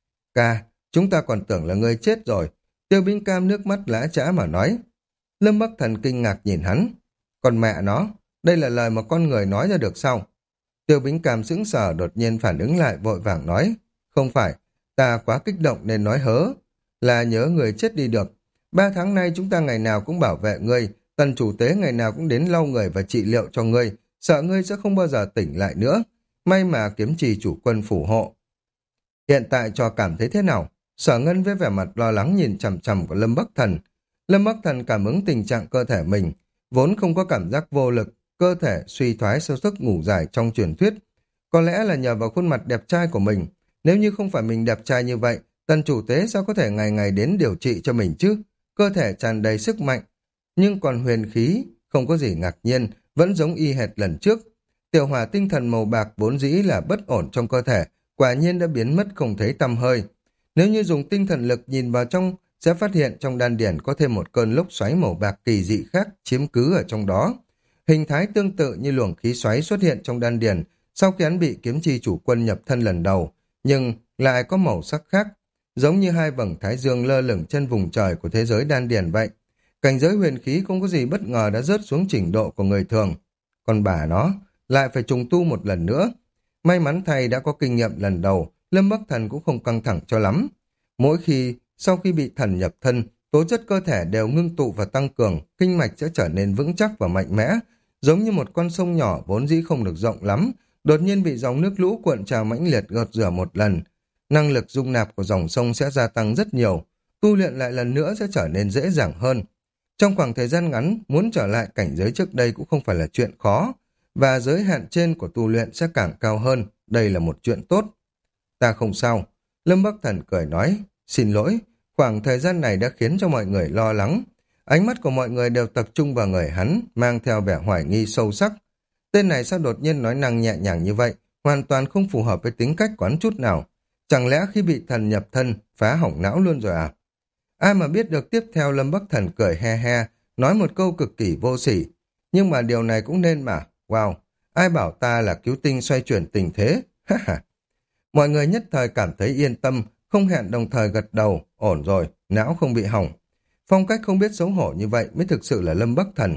Ca, chúng ta còn tưởng là ngươi chết rồi. Tiêu Bính Cam nước mắt lã chã mà nói. Lâm Bắc Thần kinh ngạc nhìn hắn. Còn mẹ nó, đây là lời mà con người nói ra được sao? Tiêu Bính Cam sững sờ đột nhiên phản ứng lại vội vàng nói. Không phải, ta quá kích động nên nói hớ. Là nhớ người chết đi được. Ba tháng nay chúng ta ngày nào cũng bảo vệ ngươi, tần chủ tế ngày nào cũng đến lau người và trị liệu cho ngươi, sợ ngươi sẽ không bao giờ tỉnh lại nữa. May mà kiếm trì chủ quân phủ hộ. Hiện tại cho cảm thấy thế nào? Sở Ngân với vẻ mặt lo lắng nhìn chằm chằm của Lâm Bắc Thần. Lâm Bắc Thần cảm ứng tình trạng cơ thể mình, vốn không có cảm giác vô lực, cơ thể suy thoái sau giấc ngủ dài trong truyền thuyết. Có lẽ là nhờ vào khuôn mặt đẹp trai của mình. Nếu như không phải mình đẹp trai như vậy, tần chủ tế sao có thể ngày ngày đến điều trị cho mình chứ? Cơ thể tràn đầy sức mạnh, nhưng còn huyền khí, không có gì ngạc nhiên, vẫn giống y hệt lần trước. Tiểu hỏa tinh thần màu bạc vốn dĩ là bất ổn trong cơ thể, quả nhiên đã biến mất không thấy tăm hơi. Nếu như dùng tinh thần lực nhìn vào trong, sẽ phát hiện trong đan điển có thêm một cơn lốc xoáy màu bạc kỳ dị khác chiếm cứ ở trong đó. Hình thái tương tự như luồng khí xoáy xuất hiện trong đan điển sau khi hắn bị kiếm chi chủ quân nhập thân lần đầu, nhưng lại có màu sắc khác, giống như hai vầng thái dương lơ lửng trên vùng trời của thế giới đan điển vậy. Cảnh giới huyền khí không có gì bất ngờ đã rớt xuống trình độ của người thường. Còn bà nó lại phải trùng tu một lần nữa. May mắn thầy đã có kinh nghiệm lần đầu, Lâm Bắc Thần cũng không căng thẳng cho lắm. Mỗi khi, sau khi bị thần nhập thân, tố chất cơ thể đều ngưng tụ và tăng cường, kinh mạch sẽ trở nên vững chắc và mạnh mẽ, giống như một con sông nhỏ vốn dĩ không được rộng lắm, đột nhiên bị dòng nước lũ cuộn trào mãnh liệt gợt rửa một lần. Năng lực dung nạp của dòng sông sẽ gia tăng rất nhiều, tu luyện lại lần nữa sẽ trở nên dễ dàng hơn. Trong khoảng thời gian ngắn, muốn trở lại cảnh giới trước đây cũng không phải là chuyện khó, và giới hạn trên của tu luyện sẽ càng cao hơn, đây là một chuyện tốt. Ta không sao. Lâm Bắc Thần cười nói, xin lỗi, khoảng thời gian này đã khiến cho mọi người lo lắng. Ánh mắt của mọi người đều tập trung vào người hắn, mang theo vẻ hoài nghi sâu sắc. Tên này sao đột nhiên nói năng nhẹ nhàng như vậy, hoàn toàn không phù hợp với tính cách quán chút nào. Chẳng lẽ khi bị thần nhập thân, phá hỏng não luôn rồi à? Ai mà biết được tiếp theo Lâm Bắc Thần cười he he, nói một câu cực kỳ vô sỉ. Nhưng mà điều này cũng nên mà, wow, ai bảo ta là cứu tinh xoay chuyển tình thế, ha ha. Mọi người nhất thời cảm thấy yên tâm, không hẹn đồng thời gật đầu, ổn rồi, não không bị hỏng. Phong cách không biết xấu hổ như vậy mới thực sự là Lâm Bắc Thần.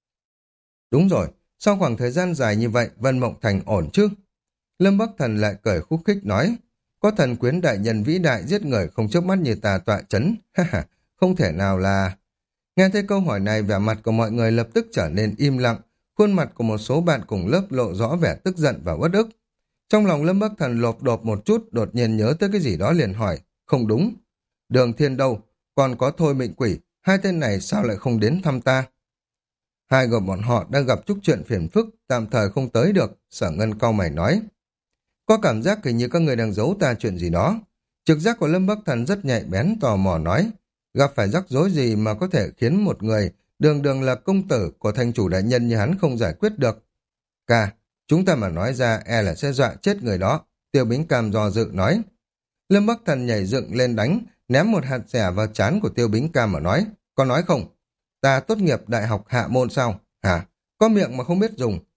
Đúng rồi, sau khoảng thời gian dài như vậy, Vân Mộng Thành ổn chứ? Lâm Bắc Thần lại cười khúc khích nói, có thần quyến đại nhân vĩ đại giết người không chớp mắt như ta tọa chấn, ha ha, không thể nào là... Nghe thấy câu hỏi này, vẻ mặt của mọi người lập tức trở nên im lặng, khuôn mặt của một số bạn cùng lớp lộ rõ vẻ tức giận và uất ức. Trong lòng Lâm Bắc Thần lộp đột một chút, đột nhiên nhớ tới cái gì đó liền hỏi, không đúng. Đường Thiên đâu, còn có Thôi Mệnh Quỷ, hai tên này sao lại không đến thăm ta? Hai người bọn họ đang gặp chút chuyện phiền phức, tạm thời không tới được, Sở Ngân cau mày nói. Có cảm giác hình như các người đang giấu ta chuyện gì đó. Trực giác của Lâm Bắc Thần rất nhạy bén, tò mò nói, gặp phải rắc rối gì mà có thể khiến một người đường đường là công tử của thành chủ đại nhân như hắn không giải quyết được. Ca, chúng ta mà nói ra e là sẽ dọa chết người đó, Tiêu Bính Cam do dự nói. Lâm Bắc Thần nhảy dựng lên đánh, ném một hạt xẻ vào trán của Tiêu Bính Cam mà nói, có nói không? Ta tốt nghiệp đại học hạ môn sao? Hả? Có miệng mà không biết dùng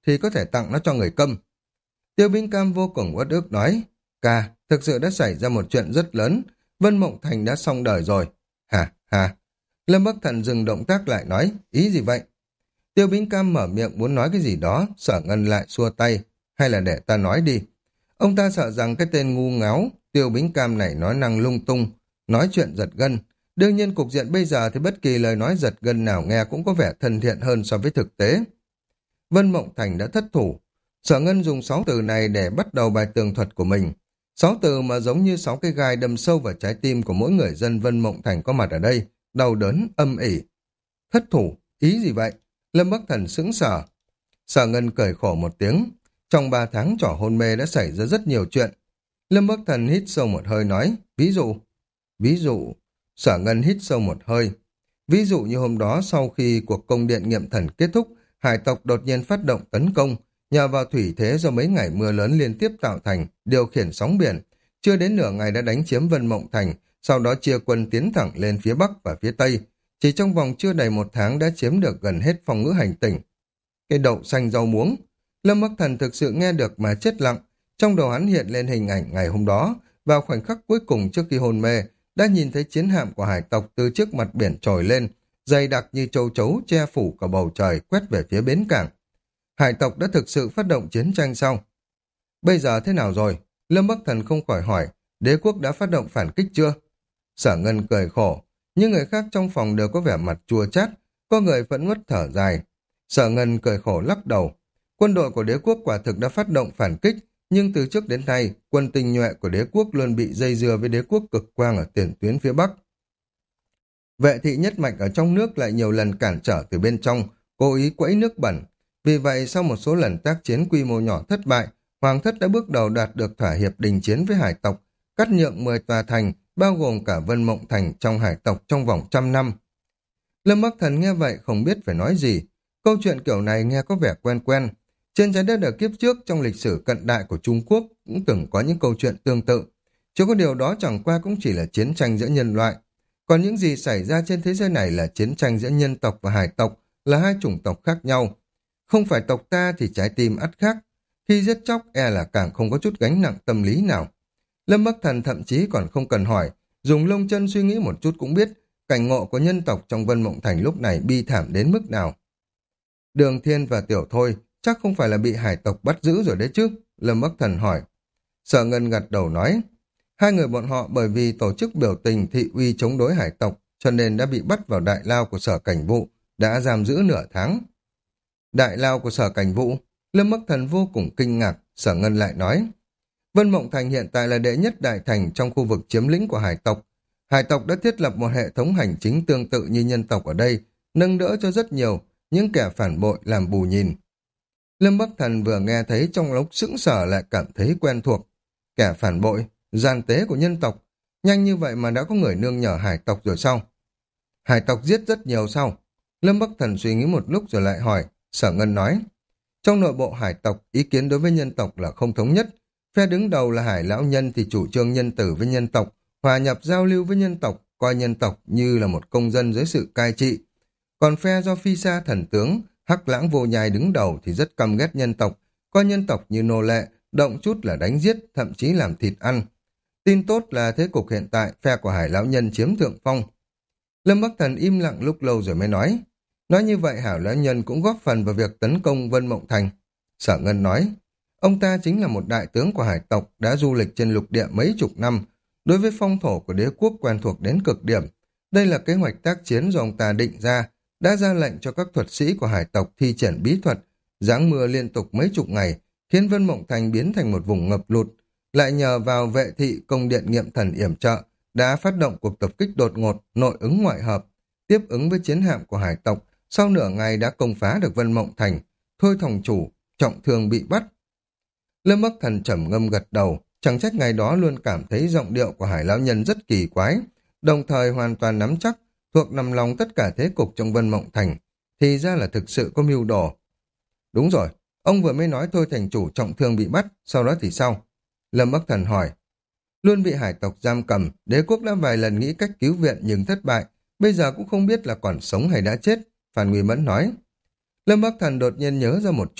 thì có thể tặng nó cho người câm. Tiêu Bính Cam vô cùng uất ức nói, ca, thực sự đã xảy ra một chuyện rất lớn, Vân Mộng Thành đã xong đời rồi. Hả, hả? Lâm Bắc Thần dừng động tác lại nói, ý gì vậy? Tiêu Bính Cam mở miệng muốn nói cái gì đó, Sở Ngân lại xua tay, hay là để ta nói đi. Ông ta sợ rằng cái tên ngu ngáo, Tiêu Bính Cam này nói năng lung tung, nói chuyện giật gân. Đương nhiên cục diện bây giờ thì bất kỳ lời nói giật gân nào nghe cũng có vẻ thân thiện hơn so với thực tế. Vân Mộng Thành đã thất thủ. Sở Ngân dùng sáu từ này để bắt đầu bài tường thuật của mình. Sáu từ mà giống như sáu cái gai đâm sâu vào trái tim của mỗi người dân Vân Mộng Thành có mặt ở đây, đau đớn, âm ỉ. Thất thủ, ý gì vậy? Lâm Bắc Thần sững sờ. Sở Ngân cười khổ một tiếng. Trong ba tháng trỏ hôn mê đã xảy ra rất nhiều chuyện. Lâm Bắc Thần hít sâu một hơi nói, ví dụ. Ví dụ, Sở Ngân hít sâu một hơi. Ví dụ như hôm đó sau khi cuộc công điện nghiệm thần kết thúc, hải tộc đột nhiên phát động tấn công, nhờ vào thủy thế do mấy ngày mưa lớn liên tiếp tạo thành, điều khiển sóng biển. Chưa đến nửa ngày đã đánh chiếm Vân Mộng Thành, sau đó chia quân tiến thẳng lên phía Bắc và phía Tây. Chỉ trong vòng chưa đầy một tháng đã chiếm được gần hết phong ngữ hành tỉnh. Cái đậu xanh rau muống. Lâm Bắc Thần thực sự nghe được mà chết lặng. Trong đầu hắn hiện lên hình ảnh ngày hôm đó, vào khoảnh khắc cuối cùng trước khi hôn mê, đã nhìn thấy chiến hạm của hải tộc từ trước mặt biển trồi lên, dày đặc như châu chấu che phủ cả bầu trời quét về phía bến cảng. Hải tộc đã thực sự phát động chiến tranh sau. Bây giờ thế nào rồi? Lâm Bắc Thần không khỏi hỏi, đế quốc đã phát động phản kích chưa? Sở Ngân cười khổ, những người khác trong phòng đều có vẻ mặt chua chát, có người vẫn ngất thở dài. Sở Ngân cười khổ lắc đầu. Quân đội của đế quốc quả thực đã phát động phản kích, nhưng từ trước đến nay, quân tinh nhuệ của đế quốc luôn bị dây dưa với đế quốc cực quang ở tiền tuyến phía Bắc. Vệ thị nhất mạch ở trong nước lại nhiều lần cản trở từ bên trong, cố ý quẫy nước bẩn. Vì vậy, sau một số lần tác chiến quy mô nhỏ thất bại, Hoàng thất đã bước đầu đạt được thỏa hiệp đình chiến với hải tộc, cắt nhượng mười tòa thành, bao gồm cả Vân Mộng Thành trong hải tộc trong vòng trăm năm. Lâm Bắc Thần nghe vậy không biết phải nói gì. Câu chuyện kiểu này nghe có vẻ quen quen. Trên trái đất ở kiếp trước trong lịch sử cận đại của Trung Quốc cũng từng có những câu chuyện tương tự. Chỉ có điều đó chẳng qua cũng chỉ là chiến tranh giữa nhân loại. Còn những gì xảy ra trên thế giới này là chiến tranh giữa nhân tộc và hải tộc, là hai chủng tộc khác nhau. Không phải tộc ta thì trái tim ắt khác. Khi giết chóc e là càng không có chút gánh nặng tâm lý nào. Lâm Bắc Thần thậm chí còn không cần hỏi, dùng lông chân suy nghĩ một chút cũng biết cảnh ngộ của nhân tộc trong Vân Mộng Thành lúc này bi thảm đến mức nào. Đường Thiên và Tiểu Thôi chắc không phải là bị hải tộc bắt giữ rồi đấy chứ? Lâm Bắc Thần hỏi. Sở Ngân gật đầu nói, hai người bọn họ bởi vì tổ chức biểu tình thị uy chống đối hải tộc, cho nên đã bị bắt vào đại lao của Sở Cảnh Vụ, đã giam giữ nửa tháng. Đại lao của Sở Cảnh Vụ? Lâm Bắc Thần vô cùng kinh ngạc. Sở Ngân lại nói, Vân Mộng Thành hiện tại là đệ nhất đại thành trong khu vực chiếm lĩnh của hải tộc. Hải tộc đã thiết lập một hệ thống hành chính tương tự như nhân tộc ở đây, nâng đỡ cho rất nhiều những kẻ phản bội làm bù nhìn. Lâm Bắc Thần vừa nghe thấy trong lúc sững sờ lại cảm thấy quen thuộc. Kẻ phản bội, gian tế của nhân tộc, nhanh như vậy mà đã có người nương nhờ hải tộc rồi sao? Hải tộc giết rất nhiều sao? Lâm Bắc Thần suy nghĩ một lúc rồi lại hỏi. Sở Ngân nói, trong nội bộ hải tộc, ý kiến đối với nhân tộc là không thống nhất. Phe đứng đầu là Hải Lão Nhân thì chủ trương nhân tử với nhân tộc, hòa nhập giao lưu với nhân tộc, coi nhân tộc như là một công dân dưới sự cai trị. Còn phe do Phi Sa Thần Tướng, Hắc Lãng Vô Nhai đứng đầu thì rất căm ghét nhân tộc, coi nhân tộc như nô lệ, động chút là đánh giết, thậm chí làm thịt ăn. Tin tốt là thế cục hiện tại, phe của Hải Lão Nhân chiếm thượng phong. Lâm Bắc Thần im lặng lúc lâu rồi mới nói, nói như vậy Hải Lão Nhân cũng góp phần vào việc tấn công Vân Mộng Thành. Sở Ngân nói, ông ta chính là một đại tướng của hải tộc đã du lịch trên lục địa mấy chục năm, đối với phong thổ của đế quốc quen thuộc đến cực điểm. Đây là kế hoạch tác chiến do ông ta định ra, đã ra lệnh cho các thuật sĩ của hải tộc thi triển bí thuật, giáng mưa liên tục mấy chục ngày, khiến Vân Mộng Thành biến thành một vùng ngập lụt. Lại nhờ vào vệ thị công điện nghiệm thần yểm trợ, đã phát động cuộc tập kích đột ngột, nội ứng ngoại hợp, tiếp ứng với chiến hạm của hải tộc, sau nửa ngày đã công phá được Vân Mộng Thành. Thôi Thòng chủ trọng thương bị bắt. Lâm Bắc Thần trầm ngâm gật đầu, chẳng trách ngày đó luôn cảm thấy giọng điệu của Hải Lão Nhân rất kỳ quái, đồng thời hoàn toàn nắm chắc, thuộc nằm lòng tất cả thế cục trong Vân Mộng Thành, thì ra là thực sự có mưu đồ. Đúng rồi, ông vừa mới nói Thôi thành chủ trọng thương bị bắt, sau đó thì sao? Lâm Bắc Thần hỏi. Luôn bị hải tộc giam cầm, đế quốc đã vài lần nghĩ cách cứu viện nhưng thất bại, bây giờ cũng không biết là còn sống hay đã chết, Phan Nguy Mẫn nói. Lâm Bắc Thần đột nhiên nhớ ra một chuyện,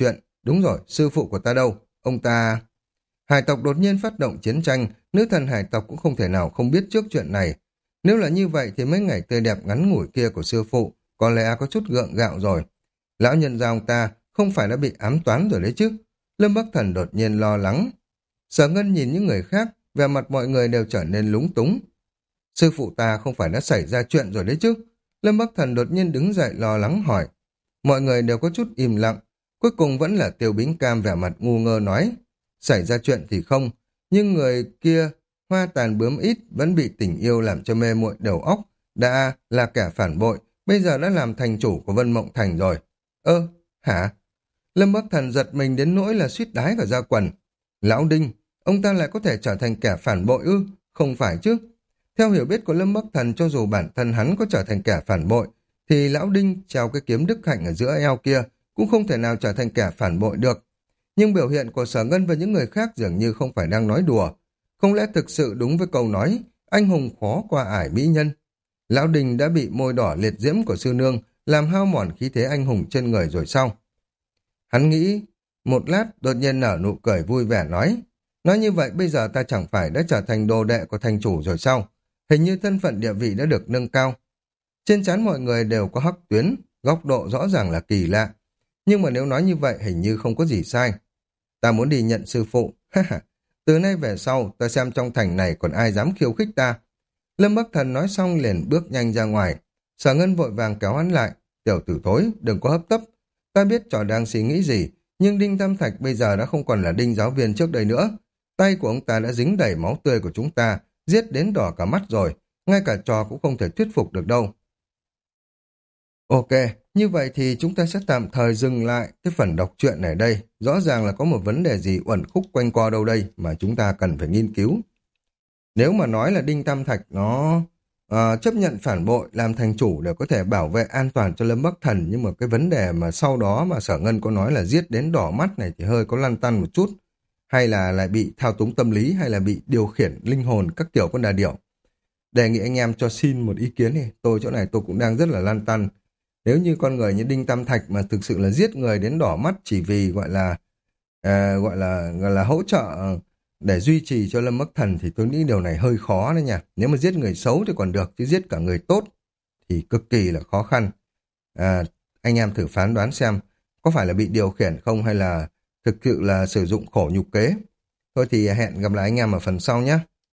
đúng rồi, sư phụ của ta đâu? Ông ta... Hải tộc đột nhiên phát động chiến tranh, nữ thần hải tộc cũng không thể nào không biết trước chuyện này. Nếu là như vậy thì mấy ngày tươi đẹp ngắn ngủi kia của sư phụ có lẽ có chút gượng gạo rồi. Lão nhân gia ông ta không phải đã bị ám toán rồi đấy chứ? Lâm Bắc Thần đột nhiên lo lắng. Sở Ngân nhìn những người khác, vẻ mặt mọi người đều trở nên lúng túng. Sư phụ ta không phải đã xảy ra chuyện rồi đấy chứ? Lâm Bắc Thần đột nhiên đứng dậy lo lắng hỏi. Mọi người đều có chút im lặng. Cuối cùng vẫn là Tiêu Bính Cam vẻ mặt ngu ngơ nói. Xảy ra chuyện thì không, nhưng người kia, hoa tàn bướm ít, vẫn bị tình yêu làm cho mê muội đầu óc. Đã là kẻ phản bội, bây giờ đã làm thành chủ của Vân Mộng Thành rồi. Ơ, hả? Lâm Bắc Thần giật mình đến nỗi là suýt đái cả da quần. Lão Đinh, ông ta lại có thể trở thành kẻ phản bội ư? Không phải chứ? Theo hiểu biết của Lâm Bắc Thần, cho dù bản thân hắn có trở thành kẻ phản bội, thì Lão Đinh treo cái kiếm đức hạnh ở giữa eo kia cũng không thể nào trở thành kẻ phản bội được. Nhưng biểu hiện của Sở Ngân và những người khác dường như không phải đang nói đùa. Không lẽ thực sự đúng với câu nói, anh hùng khó qua ải mỹ nhân? Lão Đình đã bị môi đỏ liệt diễm của sư nương làm hao mòn khí thế anh hùng trên người rồi sao? Hắn nghĩ, một lát đột nhiên nở nụ cười vui vẻ nói, nói như vậy bây giờ ta chẳng phải đã trở thành đồ đệ của thành chủ rồi sao? Hình như thân phận địa vị đã được nâng cao. Trên trán mọi người đều có hắc tuyến, góc độ rõ ràng là kỳ lạ. Nhưng mà nếu nói như vậy hình như không có gì sai. Ta muốn đi nhận sư phụ. Từ nay về sau, ta xem trong thành này còn ai dám khiêu khích ta. Lâm Bắc Thần nói xong liền bước nhanh ra ngoài. Sở Ngân vội vàng kéo hắn lại. Tiểu tử thối, đừng có hấp tấp. Ta biết trò đang suy nghĩ gì, nhưng Đinh Tam Thạch bây giờ đã không còn là Đinh giáo viên trước đây nữa. Tay của ông ta đã dính đầy máu tươi của chúng ta, giết đến đỏ cả mắt rồi. Ngay cả trò cũng không thể thuyết phục được đâu. Ok, như vậy thì chúng ta sẽ tạm thời dừng lại cái phần đọc truyện này đây. Rõ ràng là có một vấn đề gì uẩn khúc quanh co đâu đây mà chúng ta cần phải nghiên cứu. Nếu mà nói là Đinh Tam Thạch nó uh, chấp nhận phản bội làm thành chủ để có thể bảo vệ an toàn cho Lâm Bắc Thần, nhưng mà cái vấn đề mà sau đó mà Sở Ngân có nói là giết đến đỏ mắt này thì hơi có lăn tăn một chút. Hay là lại bị thao túng tâm lý, hay là bị điều khiển linh hồn các kiểu con đà điểu. Đề nghị anh em cho xin một ý kiến đi. Tôi chỗ này tôi cũng đang rất là lăn tăn. Nếu như con người như Đinh Tam Thạch mà thực sự là giết người đến đỏ mắt chỉ vì gọi là à, gọi là gọi là hỗ trợ để duy trì cho Lâm Bắc Thần thì tôi nghĩ điều này hơi khó đấy nha. Nếu mà giết người xấu thì còn được, chứ giết cả người tốt thì cực kỳ là khó khăn. À, anh em thử phán đoán xem có phải là bị điều khiển không hay là thực sự là sử dụng khổ nhục kế. Thôi thì hẹn gặp lại anh em ở phần sau nhé.